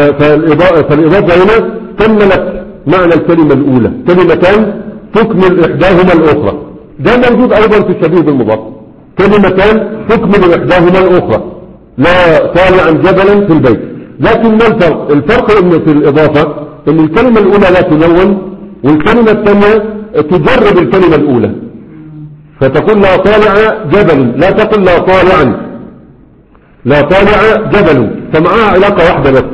فالإضافة هنا كملت معنى الكلمة الأولى، كلمتان تكمل إحداهما الأخرى. ده موجود أيضا في الشبيه بالمضاف، كلمتان تكمل إحداهما الأخرى، لا طالعا جبلا في البيت. لكن ما الفرق؟ الفرق إن في الإضافة إن الكلمة الأولى لا تلون والكلمة الثانية تجرب الكلمة الأولى، فتقول لا طالع جبل، لا تقل لا طالعا، لا طالع جبل، فمعها علاقة واحدة بس.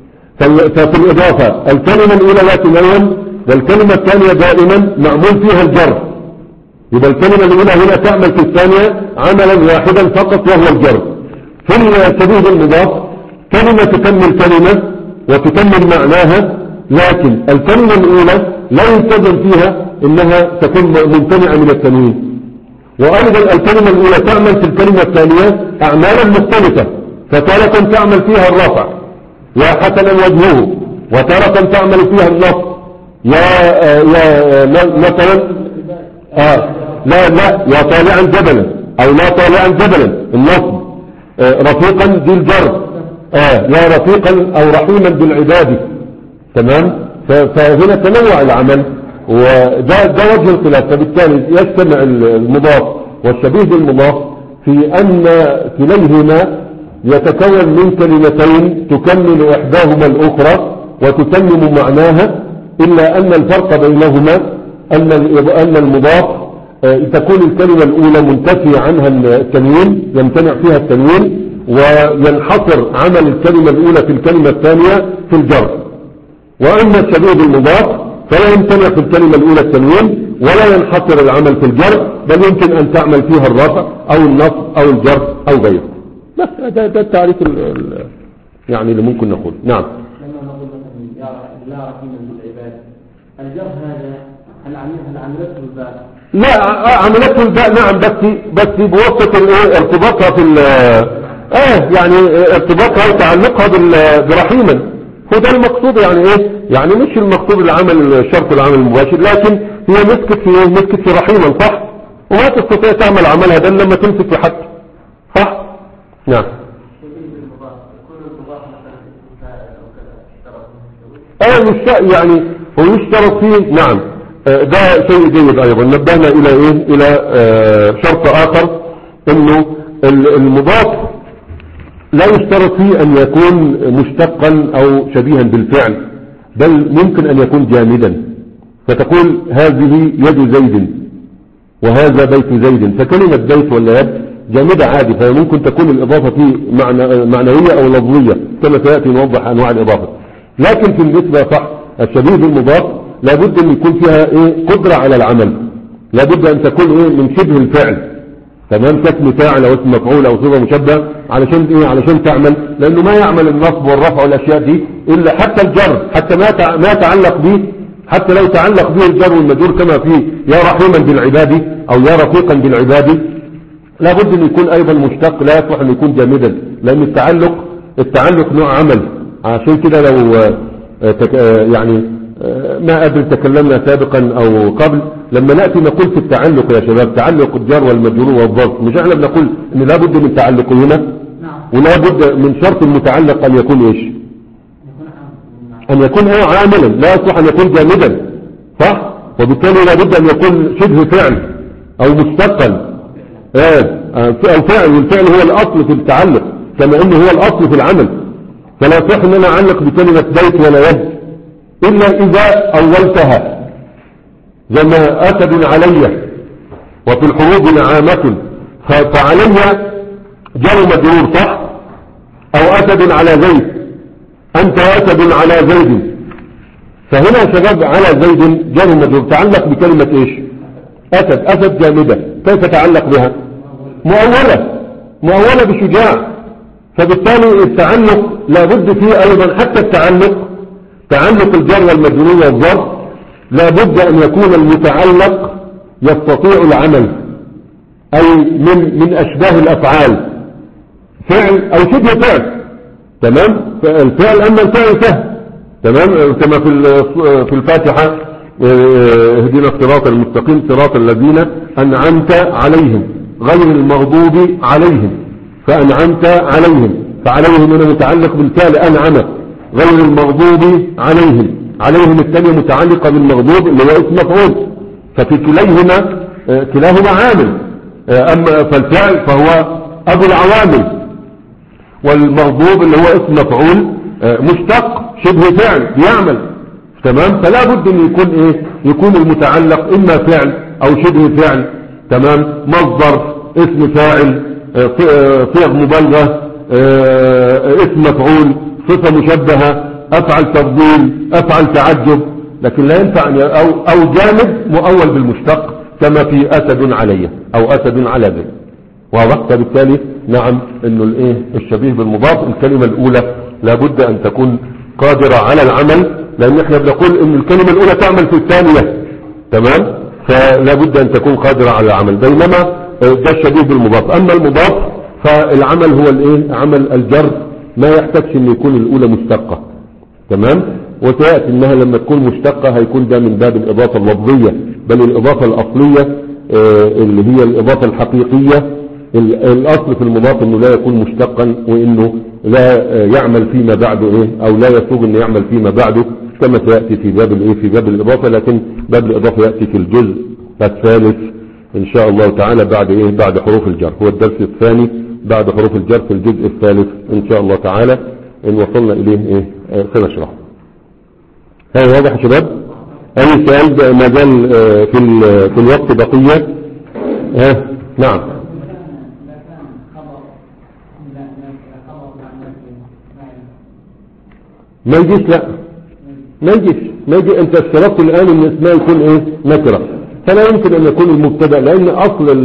ففي الإضافة الكلمة الأولى لا تلون والكلمة الثانية دائما معمول فيها الجر، يبقى الكلمة الأولى هنا تعمل في الثانية عملا واحدا فقط وهو الجر. في الشبيه بالمضاف كلمة تكمل كلمة وتكمل معناها، لكن الكلمة الأولى لا يلتزم فيها إنها تكون ممتنعة من التنوين، وأيضا الكلمة الأولى تعمل في الكلمة الثانية أعمالا مختلفة، فتارة تعمل فيها الرفع يا حسنا وجهه، وتارة تعمل فيها النصب يا يا مثلا آه لا لا يا طالعا جبلا أو لا طالعا جبلا النصب، آه رفيقا ذي الجر، آه يا رفيقا أو رحيما بالعباد، تمام. فهنا تنوع العمل، وده ده وجه الخلاف. فبالتالي يجتمع المضاف والشبيه بالمضاف في أن كليهما يتكون من كلمتين تكمل إحداهما الأخرى وتتمم معناها، إلا أن الفرق بينهما أن أن المضاف تكون الكلمة الأولى منتفي عنها التنوين، يمتنع فيها التنوين، وينحصر عمل الكلمة الأولى في الكلمة الثانية في الجر. وأما الشبيه بالمضاف فلا يمتنع في الكلمة الأولى التنوين ولا ينحصر العمل في الجر، بل يمكن أن تعمل فيها الرفع أو النصب أو الجر أو غيره. بس ده, ده التعريف يعني اللي ممكن نقول. نعم. لما نقول مثلا لا رحيما بالعباد، الجر هذا هل عملته الباء؟ لا عملته الباء نعم، بس بس بواسطة ارتباطها في اه يعني ارتباطها وتعلقها برحيما، هو ده المقصود. يعني ايه؟ يعني مش المقصود العمل الشرط العمل المباشر، لكن هي مسكت في ايه؟ مسكت في رحيما، صح؟ وما تستطيع تعمل عملها ده لما تمسك في حد، صح؟ نعم. اه مش يعني هو يشترط فيه، نعم آه ده شيء جيد ايضا. نبهنا الى ايه؟ الى آه شرط اخر، انه المضاف لا يشترط فيه أن يكون مشتقا أو شبيها بالفعل، بل ممكن أن يكون جامدا، فتقول هذه يد زيد وهذا بيت زيد، فكلمة بيت ولا يد جامدة عادي، فممكن تكون الإضافة فيه معنى معنوية أو لفظية كما سيأتي نوضح أنواع الإضافة. لكن في النسبة صح الشبيه بالمضاف لابد أن يكون فيها إيه؟ قدرة على العمل، لابد أن تكون إيه؟ من شبه الفعل، تمام، كاسم فاعل او اسم مفعول او صيغه مشبهه، علشان ايه؟ علشان تعمل، لانه ما يعمل النصب والرفع والاشياء دي الا حتى الجر، حتى ما ما يتعلق به، حتى لو تعلق به الجر والمجرور كما في يا رحيما بالعباد او يا رفيقا بالعباد، لابد ان يكون ايضا مشتق، لا يصلح ان يكون جامدا، لان التعلق التعلق نوع عمل. عشان كده لو يعني ما أدري تكلمنا سابقا أو قبل، لما نأتي نقول في التعلق يا شباب تعلق الجر والمجرور والظرف، مش احنا بنقول ان لا بد من تعلقهما؟ نعم. ولا بد من شرط المتعلق أن يكون إيش؟ أن يكون عاملا، لا يصلح أن يكون جامدا، صح؟ وبالتالي لا بد أن يكون شبه فعل، او مشتقا اه او فعل، والفعل هو الاصل في التعلق كما انه هو الاصل في العمل. فلا يصح ان انا اعلق بكلمة بيت ولا يد الا اذا اولتها، زي ما اسد علي وفي الحروب نعامة، فعلي جر مجرور صح، او اسد على زيد، انت اسد على زيد. فهنا يا شباب على زيد جر مجرور تعلق بكلمة ايش؟ اسد. اسد جامدة، كيف تعلق بها؟ مؤولة، مؤولة بشجاع. فبالتالي التعلق لابد فيه ايضا، حتى التعلق تعلق الجر والمجرور والظرف لابد ان يكون المتعلق يستطيع العمل، اي من من اشباه الافعال، فعل او شبه فعل. تمام. الفعل اما الفعل سهل. تمام. كما في في الفاتحة اهدنا الصراط المستقيم صراط الذين انعمت عليهم غير المغضوب عليهم، فانعمت عليهم، فعليهم هنا متعلق بالفعل انعم، غير المغضوب عليهم، عليهم الثانية متعلقة بالمغضوب اللي هو اسم مفعول، ففي كليهما كلاهما عامل. اما فالفعل فهو ابو العوامل، والمغضوب اللي هو اسم مفعول مشتق شبه فعل بيعمل. تمام. فلا بد ان يكون ايه؟ يكون المتعلق اما فعل او شبه فعل. تمام. مصدر، اسم فاعل، صيغ مبالغة، اسم مفعول، صفة مشبهة، افعل تفضيل، افعل تعجب. لكن لا ينفع او او جامد مؤول بالمشتق كما في اسد علي او اسد على ذي. واضح؟ فبالتالي نعم انه الايه الشبيه بالمضاف الكلمة الاولى لابد ان تكون قادرة على العمل، لان احنا بنقول ان الكلمة الاولى تعمل في الثانية. تمام. فلا بد ان تكون قادرة على العمل، بينما ده الشبيه بالمضاف. اما المضاف فالعمل هو الايه عمل الجر، ما يحتاجش ان يكون الاولى مشتقة. تمام. وتأتي انها لما تكون مشتقة هيكون ده من باب الاضافة اللفظية، بل الاضافة الاصلية اللي هي الاضافة الحقيقية. الاصل في المضاف انه لا يكون مشتقا، وانه لا يعمل فيما بعده ايه او لا يسوغ انه يعمل فيما بعده، كما سيأتي في باب الايه في باب الاضافة. لكن باب الاضافة يأتي في الجزء الثالث ان شاء الله تعالى بعد ايه بعد حروف الجر. هو الدرس الثاني بعد حروف الجر في الجزء الثالث ان شاء الله تعالى، ان وصلنا اليه ايه سنشرحه. هذا واضح يا شباب؟ اي سؤال ما زال في في الوقت بقية؟ ها نعم. ما يجيش، لا ما يجيش ما يجي. انت اشترطت الان ان اسمها يكون ايه نكرة، فلا يمكن ان يكون المبتدا، لان اصل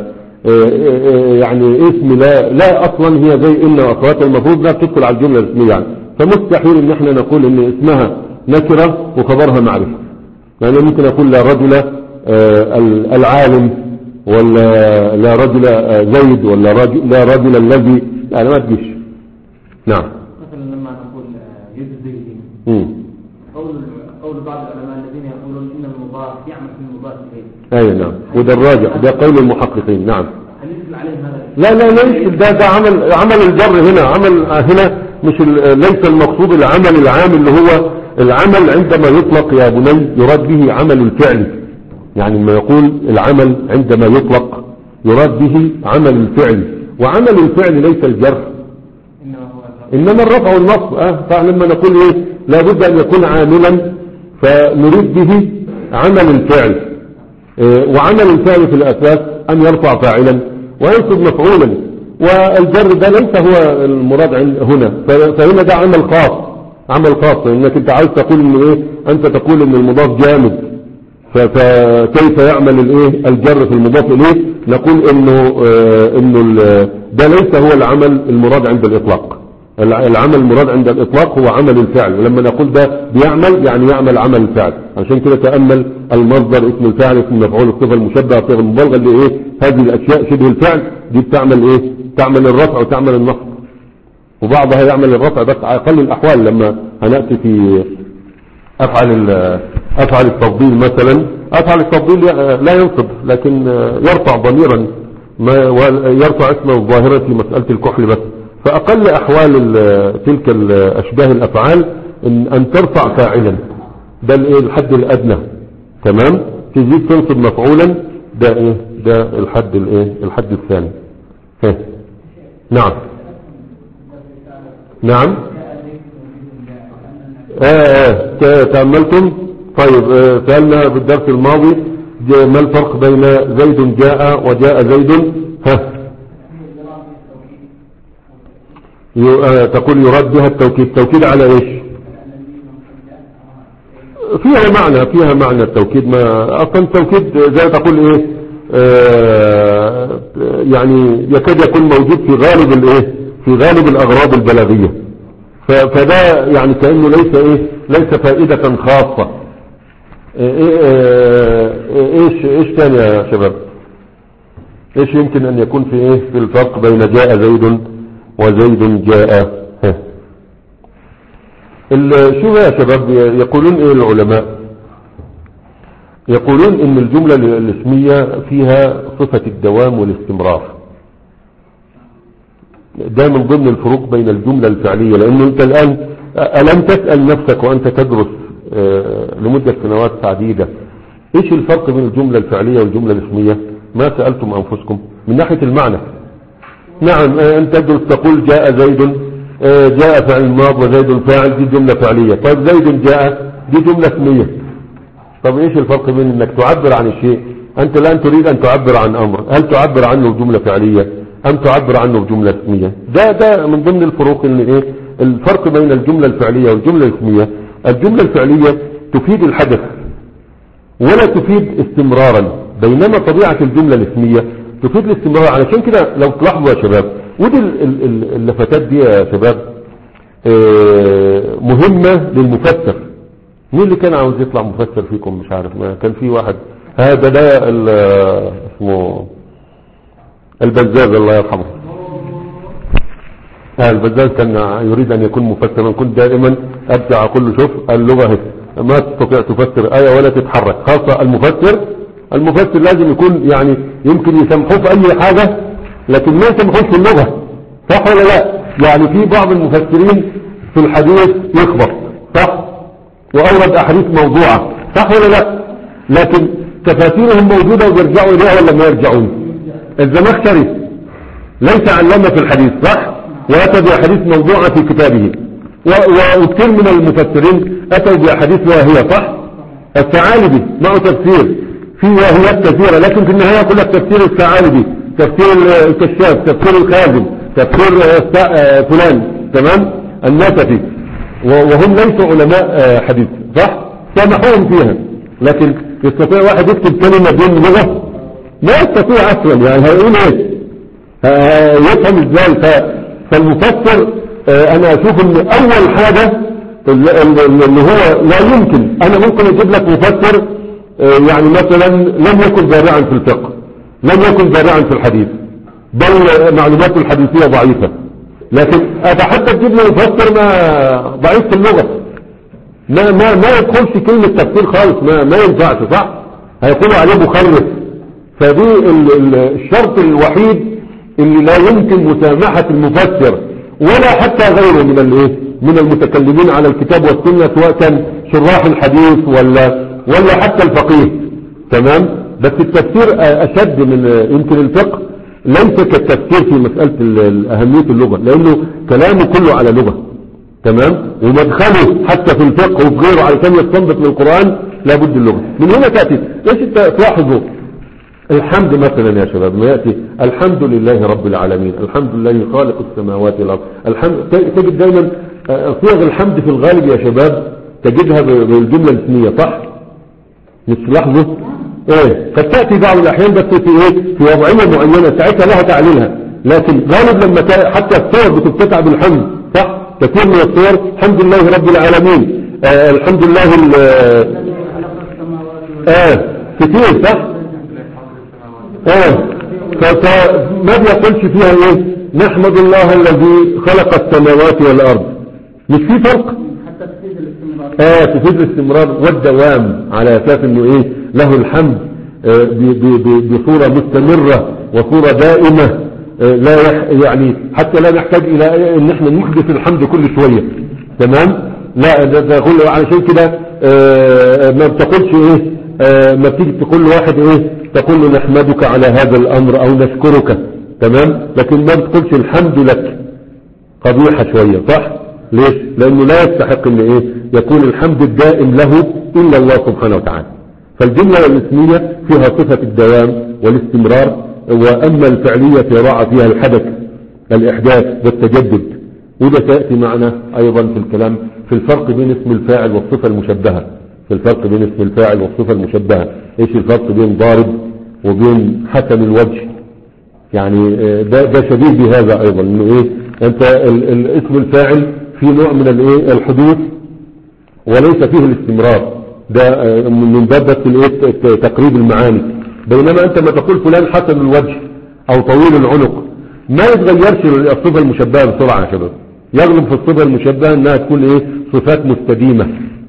يعني اسم لا لا اصلا هي زي ان واخواتها المفروض لا تدخل على الجملة الاسمية يعني. فمستحيل ان احنا نقول ان اسمها نكرة وخبرها معرفة. يعني ممكن اقول لا رجل العالم، ولا لا رجل زيد، ولا رجل لا رجل الذي، يعني ما تجيش. نعم. مثلا لما نقول يد زيد، قول قول بعض العلماء الذين يقولون ان المضاف يعمل في المضاف اليه. اي نعم. وده الراجع، ده قول المحققين. نعم. هل يدل عليه هذا؟ لا لا ليش، ده ده عمل عمل الجر هنا، عمل هنا مش ليس المقصود العمل العام اللي هو العمل عندما يطلق يا بني يراد به عمل الفعل. يعني ما يقول العمل عندما يطلق يراد به عمل الفعل، وعمل الفعل ليس الجر انما الرفع والنصب. اه فلما نقول ايه لابد ان يكون عاملا فنريد به عمل الفعل. اه وعمل الفعل في الاساس ان يرفع فاعلا وينصب مفعولا، والجر ده ليس هو المراد هنا. فهنا ده عمل خاص، عمل خاص انك انت عايز تقول ان ايه انت تقول ان المضاف جامد، فكيف يعمل الايه الجر في المضاف اليه؟ نقول انه اه انه ده ليس هو العمل المراد عند الاطلاق. العمل المراد عند الاطلاق هو عمل الفعل، ولما نقول ده بيعمل يعني يعمل عمل الفعل. عشان كده تأمل المصدر، اسم الفاعل، اسم المفعول، الصفة المشبهة، صيغة المبالغة، اللي ايه هذه الاشياء شبه الفعل دي بتعمل ايه تعمل الرفع وتعمل النصب، وبعضها يعمل الرفع بس اقل الاحوال. لما هنأتي في افعل افعل التفضيل مثلا، افعل التفضيل لا ينصب لكن يرفع ضميرا، ما يرفع اسمه الظاهرة في مسألة الكحل بس. فأقل أحوال تلك الأشباه الأفعال إن, أن ترفع فاعلا، ده الحد الأدنى. تمام. تزيد تنصب مفعولا، ده ده الحد الايه الحد الثاني. ها. نعم نعم اه اه تأملتم. طيب اه سألنا بالدرس الماضي ما الفرق بين زيد جاء وجاء زيد. ها تقول يراد بها التوكيد. التوكيد على ايش؟ فيها معنى فيها معنى التوكيد. ما اصلا التوكيد زي تقول ايه آه يعني يكاد يكون موجود في غالب الايه في غالب الاغراض البلاغية. فده يعني كأنه ليس ايه ليس فائدة خاصة. ايه ايش ايش ثاني يا شباب؟ ايش يمكن ان يكون في ايه في الفرق بين جاء زيد وزيد جاء؟ شو يا شباب يقولون ايه العلماء؟ يقولون ان الجملة الاسمية فيها صفة الدوام والاستمرار. ده من ضمن الفروق بين الجملة الفعلية. لانه انت الان الم تسأل نفسك وانت تدرس لمدة سنوات عديدة ايش الفرق بين الجملة الفعلية والجملة الاسمية؟ ما سألتم انفسكم من ناحية المعنى؟ نعم انت تدرس تقول جاء زيد جاء فعل ماض وزيد فاعل، دي جملة فعلية. طيب زيد جاء دي جملة اسمية. طب ايش الفرق بين انك تعبر عن الشيء؟ انت الان تريد ان تعبر عن امر، هل تعبر عنه بجملة فعلية ام تعبر عنه بجملة اسمية؟ ده ده من ضمن الفروق. ان ايه الفرق بين الجملة الفعلية والجملة الاسمية؟ الجملة الفعلية تفيد الحدث ولا تفيد استمرارا، بينما طبيعة الجملة الاسمية تفيد الاستمرار. علشان كده لو تلاحظوا يا شباب، ودي اللفتات دي يا شباب مهمة للمفسر. مين اللي كان عاوز يطلع مفسر فيكم؟ مش عارف، ما كان في واحد هذا ده اسمه البزاز الله يرحمه. البزاز كان يريد ان يكون مفسرا. كنت دائما ارجع اقول له شوف اللغة ما تستطيع تفسر آية ولا تتحرك، خاصة المفسر. المفسر لازم يكون يعني يمكن يسمحوه في اي حاجة لكن ما يسمحوش في اللغة، صح ولا لا؟ يعني في بعض المفسرين في الحديث يخبط، صح، واورد احاديث موضوعة، صح ولا لا؟ لكن تفاسيرهم موجودة وبيرجعوا اليها ولا ما يرجعون؟ الزمخشري ليس علامة في الحديث، صح، واتى باحاديث موضوعة في كتابه، وكثير من المفسرين اتوا باحاديث واهية، صح. الثعالبي معه تفسير في واهيات كثيرة، لكن في النهاية يقول لك تفسير الثعالبي، تفسير الكشاف، تفسير الخازن، تفسير فلان، تمام، النسفي، وهم ليسوا علماء حديث، صح، سامحوهم فيها. لكن يستطيع واحد يكتب كلمة دون لغة؟ ما يستطيع اصلا، يعني هيقول ايه؟ يفهم ازاي؟ فالمفسر انا اشوف ان اول حاجة اللي هو لا يمكن، انا ممكن اجيب لك مفسر يعني مثلا لم يكن بارعا في الفقه، لم يكن بارعا في الحديث، بل معلوماته الحديثية ضعيفة، لكن حتى تجيب له مفسر ما ضعيف في اللغة، ما ما ما يدخلش كلمة تفسير خالص، ما ما ينفعش، صح، هيقولوا عليه مخرف. فدي الشرط الوحيد اللي لا يمكن مسامحة المفسر ولا حتى غيره من الايه من المتكلمين على الكتاب والسنة، سواء كان شراح الحديث ولا ولا حتى الفقيه، تمام. بس التفسير اشد من يمكن الفقه، ليس كالتفسير في مسألة أهمية اللغة، لانه كلامه كله على لغة، تمام، ومدخله حتى في الفقه وفي غيره علشان يستنبط من القرآن لابد اللغة. من هنا تأتي ايش تلاحظوا الحمد مثلا يا شباب، ما يأتي الحمد لله رب العالمين، الحمد لله خالق السماوات والأرض، الحمد، تجد دايما صيغ الحمد في الغالب يا شباب تجدها بالجملة الاسمية، صح، مش تلاحظوا ايه؟ قد تأتي بعض الاحيان بس في ايه في وضعية معينة ساعتها لها تعليلها، لكن غالب لما حتى الصور بتفتتح بالحمد، صح، كثير من الصور الحمد لله رب العالمين، آه الحمد لله اه كثير، صح، اه فما بيقولش فيها ايه نحمد الله الذي خلق السماوات والارض، مش في فرق؟ اه تفيد الاستمرار والدوام على اساس انه ايه له الحمد آه بصورة مستمرة وصورة دائمة، آه لا يعني حتى لا نحتاج الى ان احنا نحدث الحمد كل شوية، تمام. لا ده اقول علشان كده آه ما بتقولش ايه آه ما تيجي تقول لواحد ايه تقول له نحمدك على هذا الامر او نشكرك، تمام، لكن ما بتقولش الحمد لك، قبيحة شوية، صح؟ ليش؟ لانه لا يستحق ان ايه يكون الحمد الدائم له الا الله سبحانه وتعالى. فالجملة الاسمية فيها صفة الدوام والاستمرار، واما الفعلية يراعى فيها الحدث الاحداث والتجدد، وده سيأتي معنا ايضا في الكلام في الفرق بين اسم الفاعل والصفة المشبهة. في الفرق بين اسم الفاعل والصفة المشبهة، ايش الفرق بين ضارب وبين حسن الوجه؟ يعني ده, ده شبيه بهذا ايضا، انه ايه انت الاسم الفاعل في نوع من الايه الحدوث وليس فيه الاستمرار، ده من باب بس الايه تقريب المعاني. بينما انت ما تقول فلان حسن الوجه او طويل العنق، ما يتغيرش الصفة المشبهة بسرعة يا شباب. يغلب في الصفة المشبهة انها تكون ايه صفات مستديمة،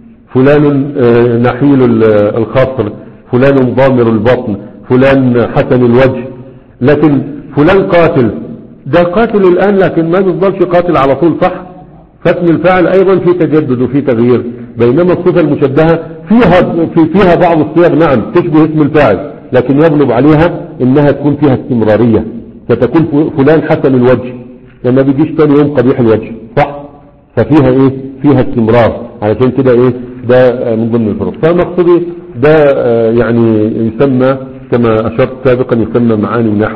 فلان نحيل الخصر، فلان ضامر البطن، فلان حسن الوجه. لكن فلان قاتل، ده قاتل الآن لكن ما بيفضلش قاتل على طول، صح؟ فاسم الفاعل أيضا في تجدد وفي تغيير. بينما الصفة المشبهة فيها في فيها بعض الصيغ نعم تشبه اسم الفاعل، لكن يغلب عليها إنها تكون فيها استمرارية، فتكون فلان حسن الوجه لما بيجيش ثاني يوم قبيح الوجه، صح؟ ففيها إيه؟ فيها استمرار. علشان كده إيه ده من ضمن الفروق. فمقصدي ده يعني يسمى كما أشرت سابقا يسمى معاني النحو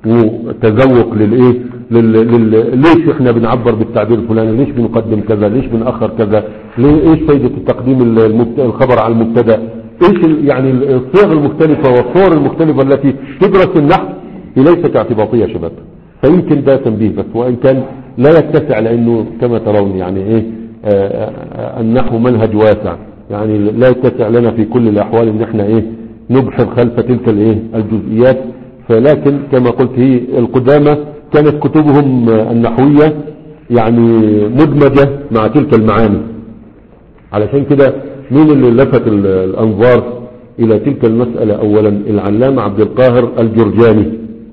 وتذوق للايه لل... لل... ليش احنا بنعبر بالتعبير الفلاني، ليش بنقدم كذا، ليش بنأخر كذا، ليه ايش فايدة التقديم المبت... الخبر على المبتدا، ايش ال... يعني الصيغ المختلفة والصور المختلفة التي تدرس النحو ليست اعتباطية يا شباب. فيمكن ده تنبيه بس، وان كان لا يتسع لانه كما ترون يعني ايه آه النحو منهج واسع، يعني لا يتسع لنا في كل الاحوال ان احنا ايه نبحر خلف تلك الايه الجزئيات. فلكن كما قلت هي القدامى كانت كتبهم النحوية يعني مدمجة مع تلك المعاني. علشان كده مين اللي لفت الأنظار إلى تلك المسألة؟ أولا العلامة عبد القاهر الجرجاني.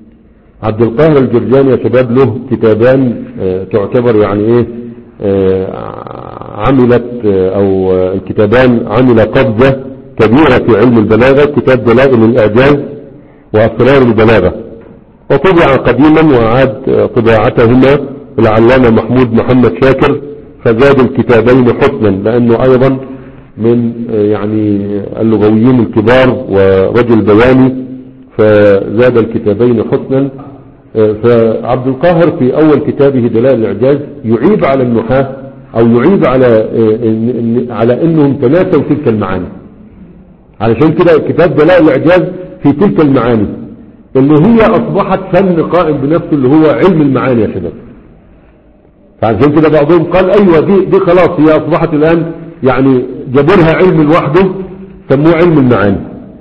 عبد القاهر الجرجاني يا شباب له كتابان اه تعتبر يعني ايه اه عملت اه او الكتابان عمل قبضة كبيرة في علم البلاغة، كتاب دلائل الإعجاز وأسرار البلاغة، وطبع قديما وأعاد طباعتهما العلامة محمود محمد شاكر، فزاد الكتابين حسنا لأنه أيضا من يعني اللغويين الكبار ورجل بياني، فزاد الكتابين حسنا. فعبد القاهر في أول كتابه دلائل الإعجاز يعيب على النحاة أو يعيب على على أنهم تناسوا تلك المعاني. علشان كده كتاب دلائل الإعجاز في تلك المعاني اللي هي أصبحت فن قائم بنفسه اللي هو علم المعاني يا شباب. فعشان كده بعضهم قال أيوة دي, دي خلاص هي أصبحت الآن يعني جابرها علم لوحده سموه علم المعاني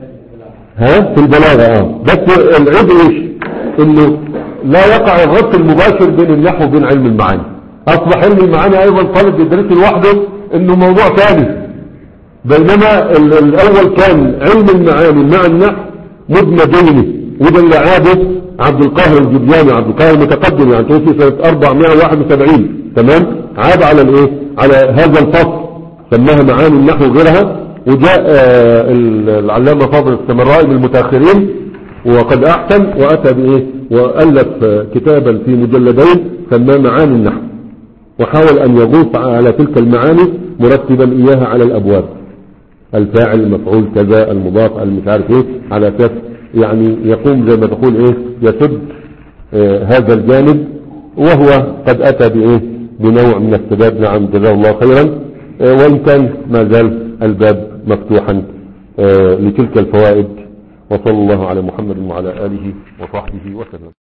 ها في البلاغة. اه بس العيب ايش؟ انه لا يقع الربط المباشر بين النحو وبين علم المعاني. أصبح علم المعاني أيضا طالب يدرسه لوحده انه موضوع ثاني، بينما الأول كان علم المعاني مع النحو مدمجين. وده اللي عاده عبد القاهر الجرجاني. عبد القاهر المتقدم يعني توفي سنة أربعمائة وواحد وسبعين، تمام، عاد على الايه على هذا الفصل سماها معاني النحو وغيرها. وجاء آه العلامة فاضل السمرائي من المتأخرين وقد أحسن وأتى بإيه وألف آه كتابا في مجلدين سماه معاني النحو، وحاول أن يغوص على تلك المعاني مرتبا إياها على الأبواب، الفاعل المفعول كذا المضاف المش عارف ايه، على اساس يعني يقوم زي ما تقول ايه يسد آه هذا الجانب. وهو قد اتى بايه بنوع من السداد، نعم جزاه الله خيرا. آه وان كان ما زال الباب مفتوحا آه لتلك الفوائد. وصلى الله على محمد وعلى اله وصحبه وسلم.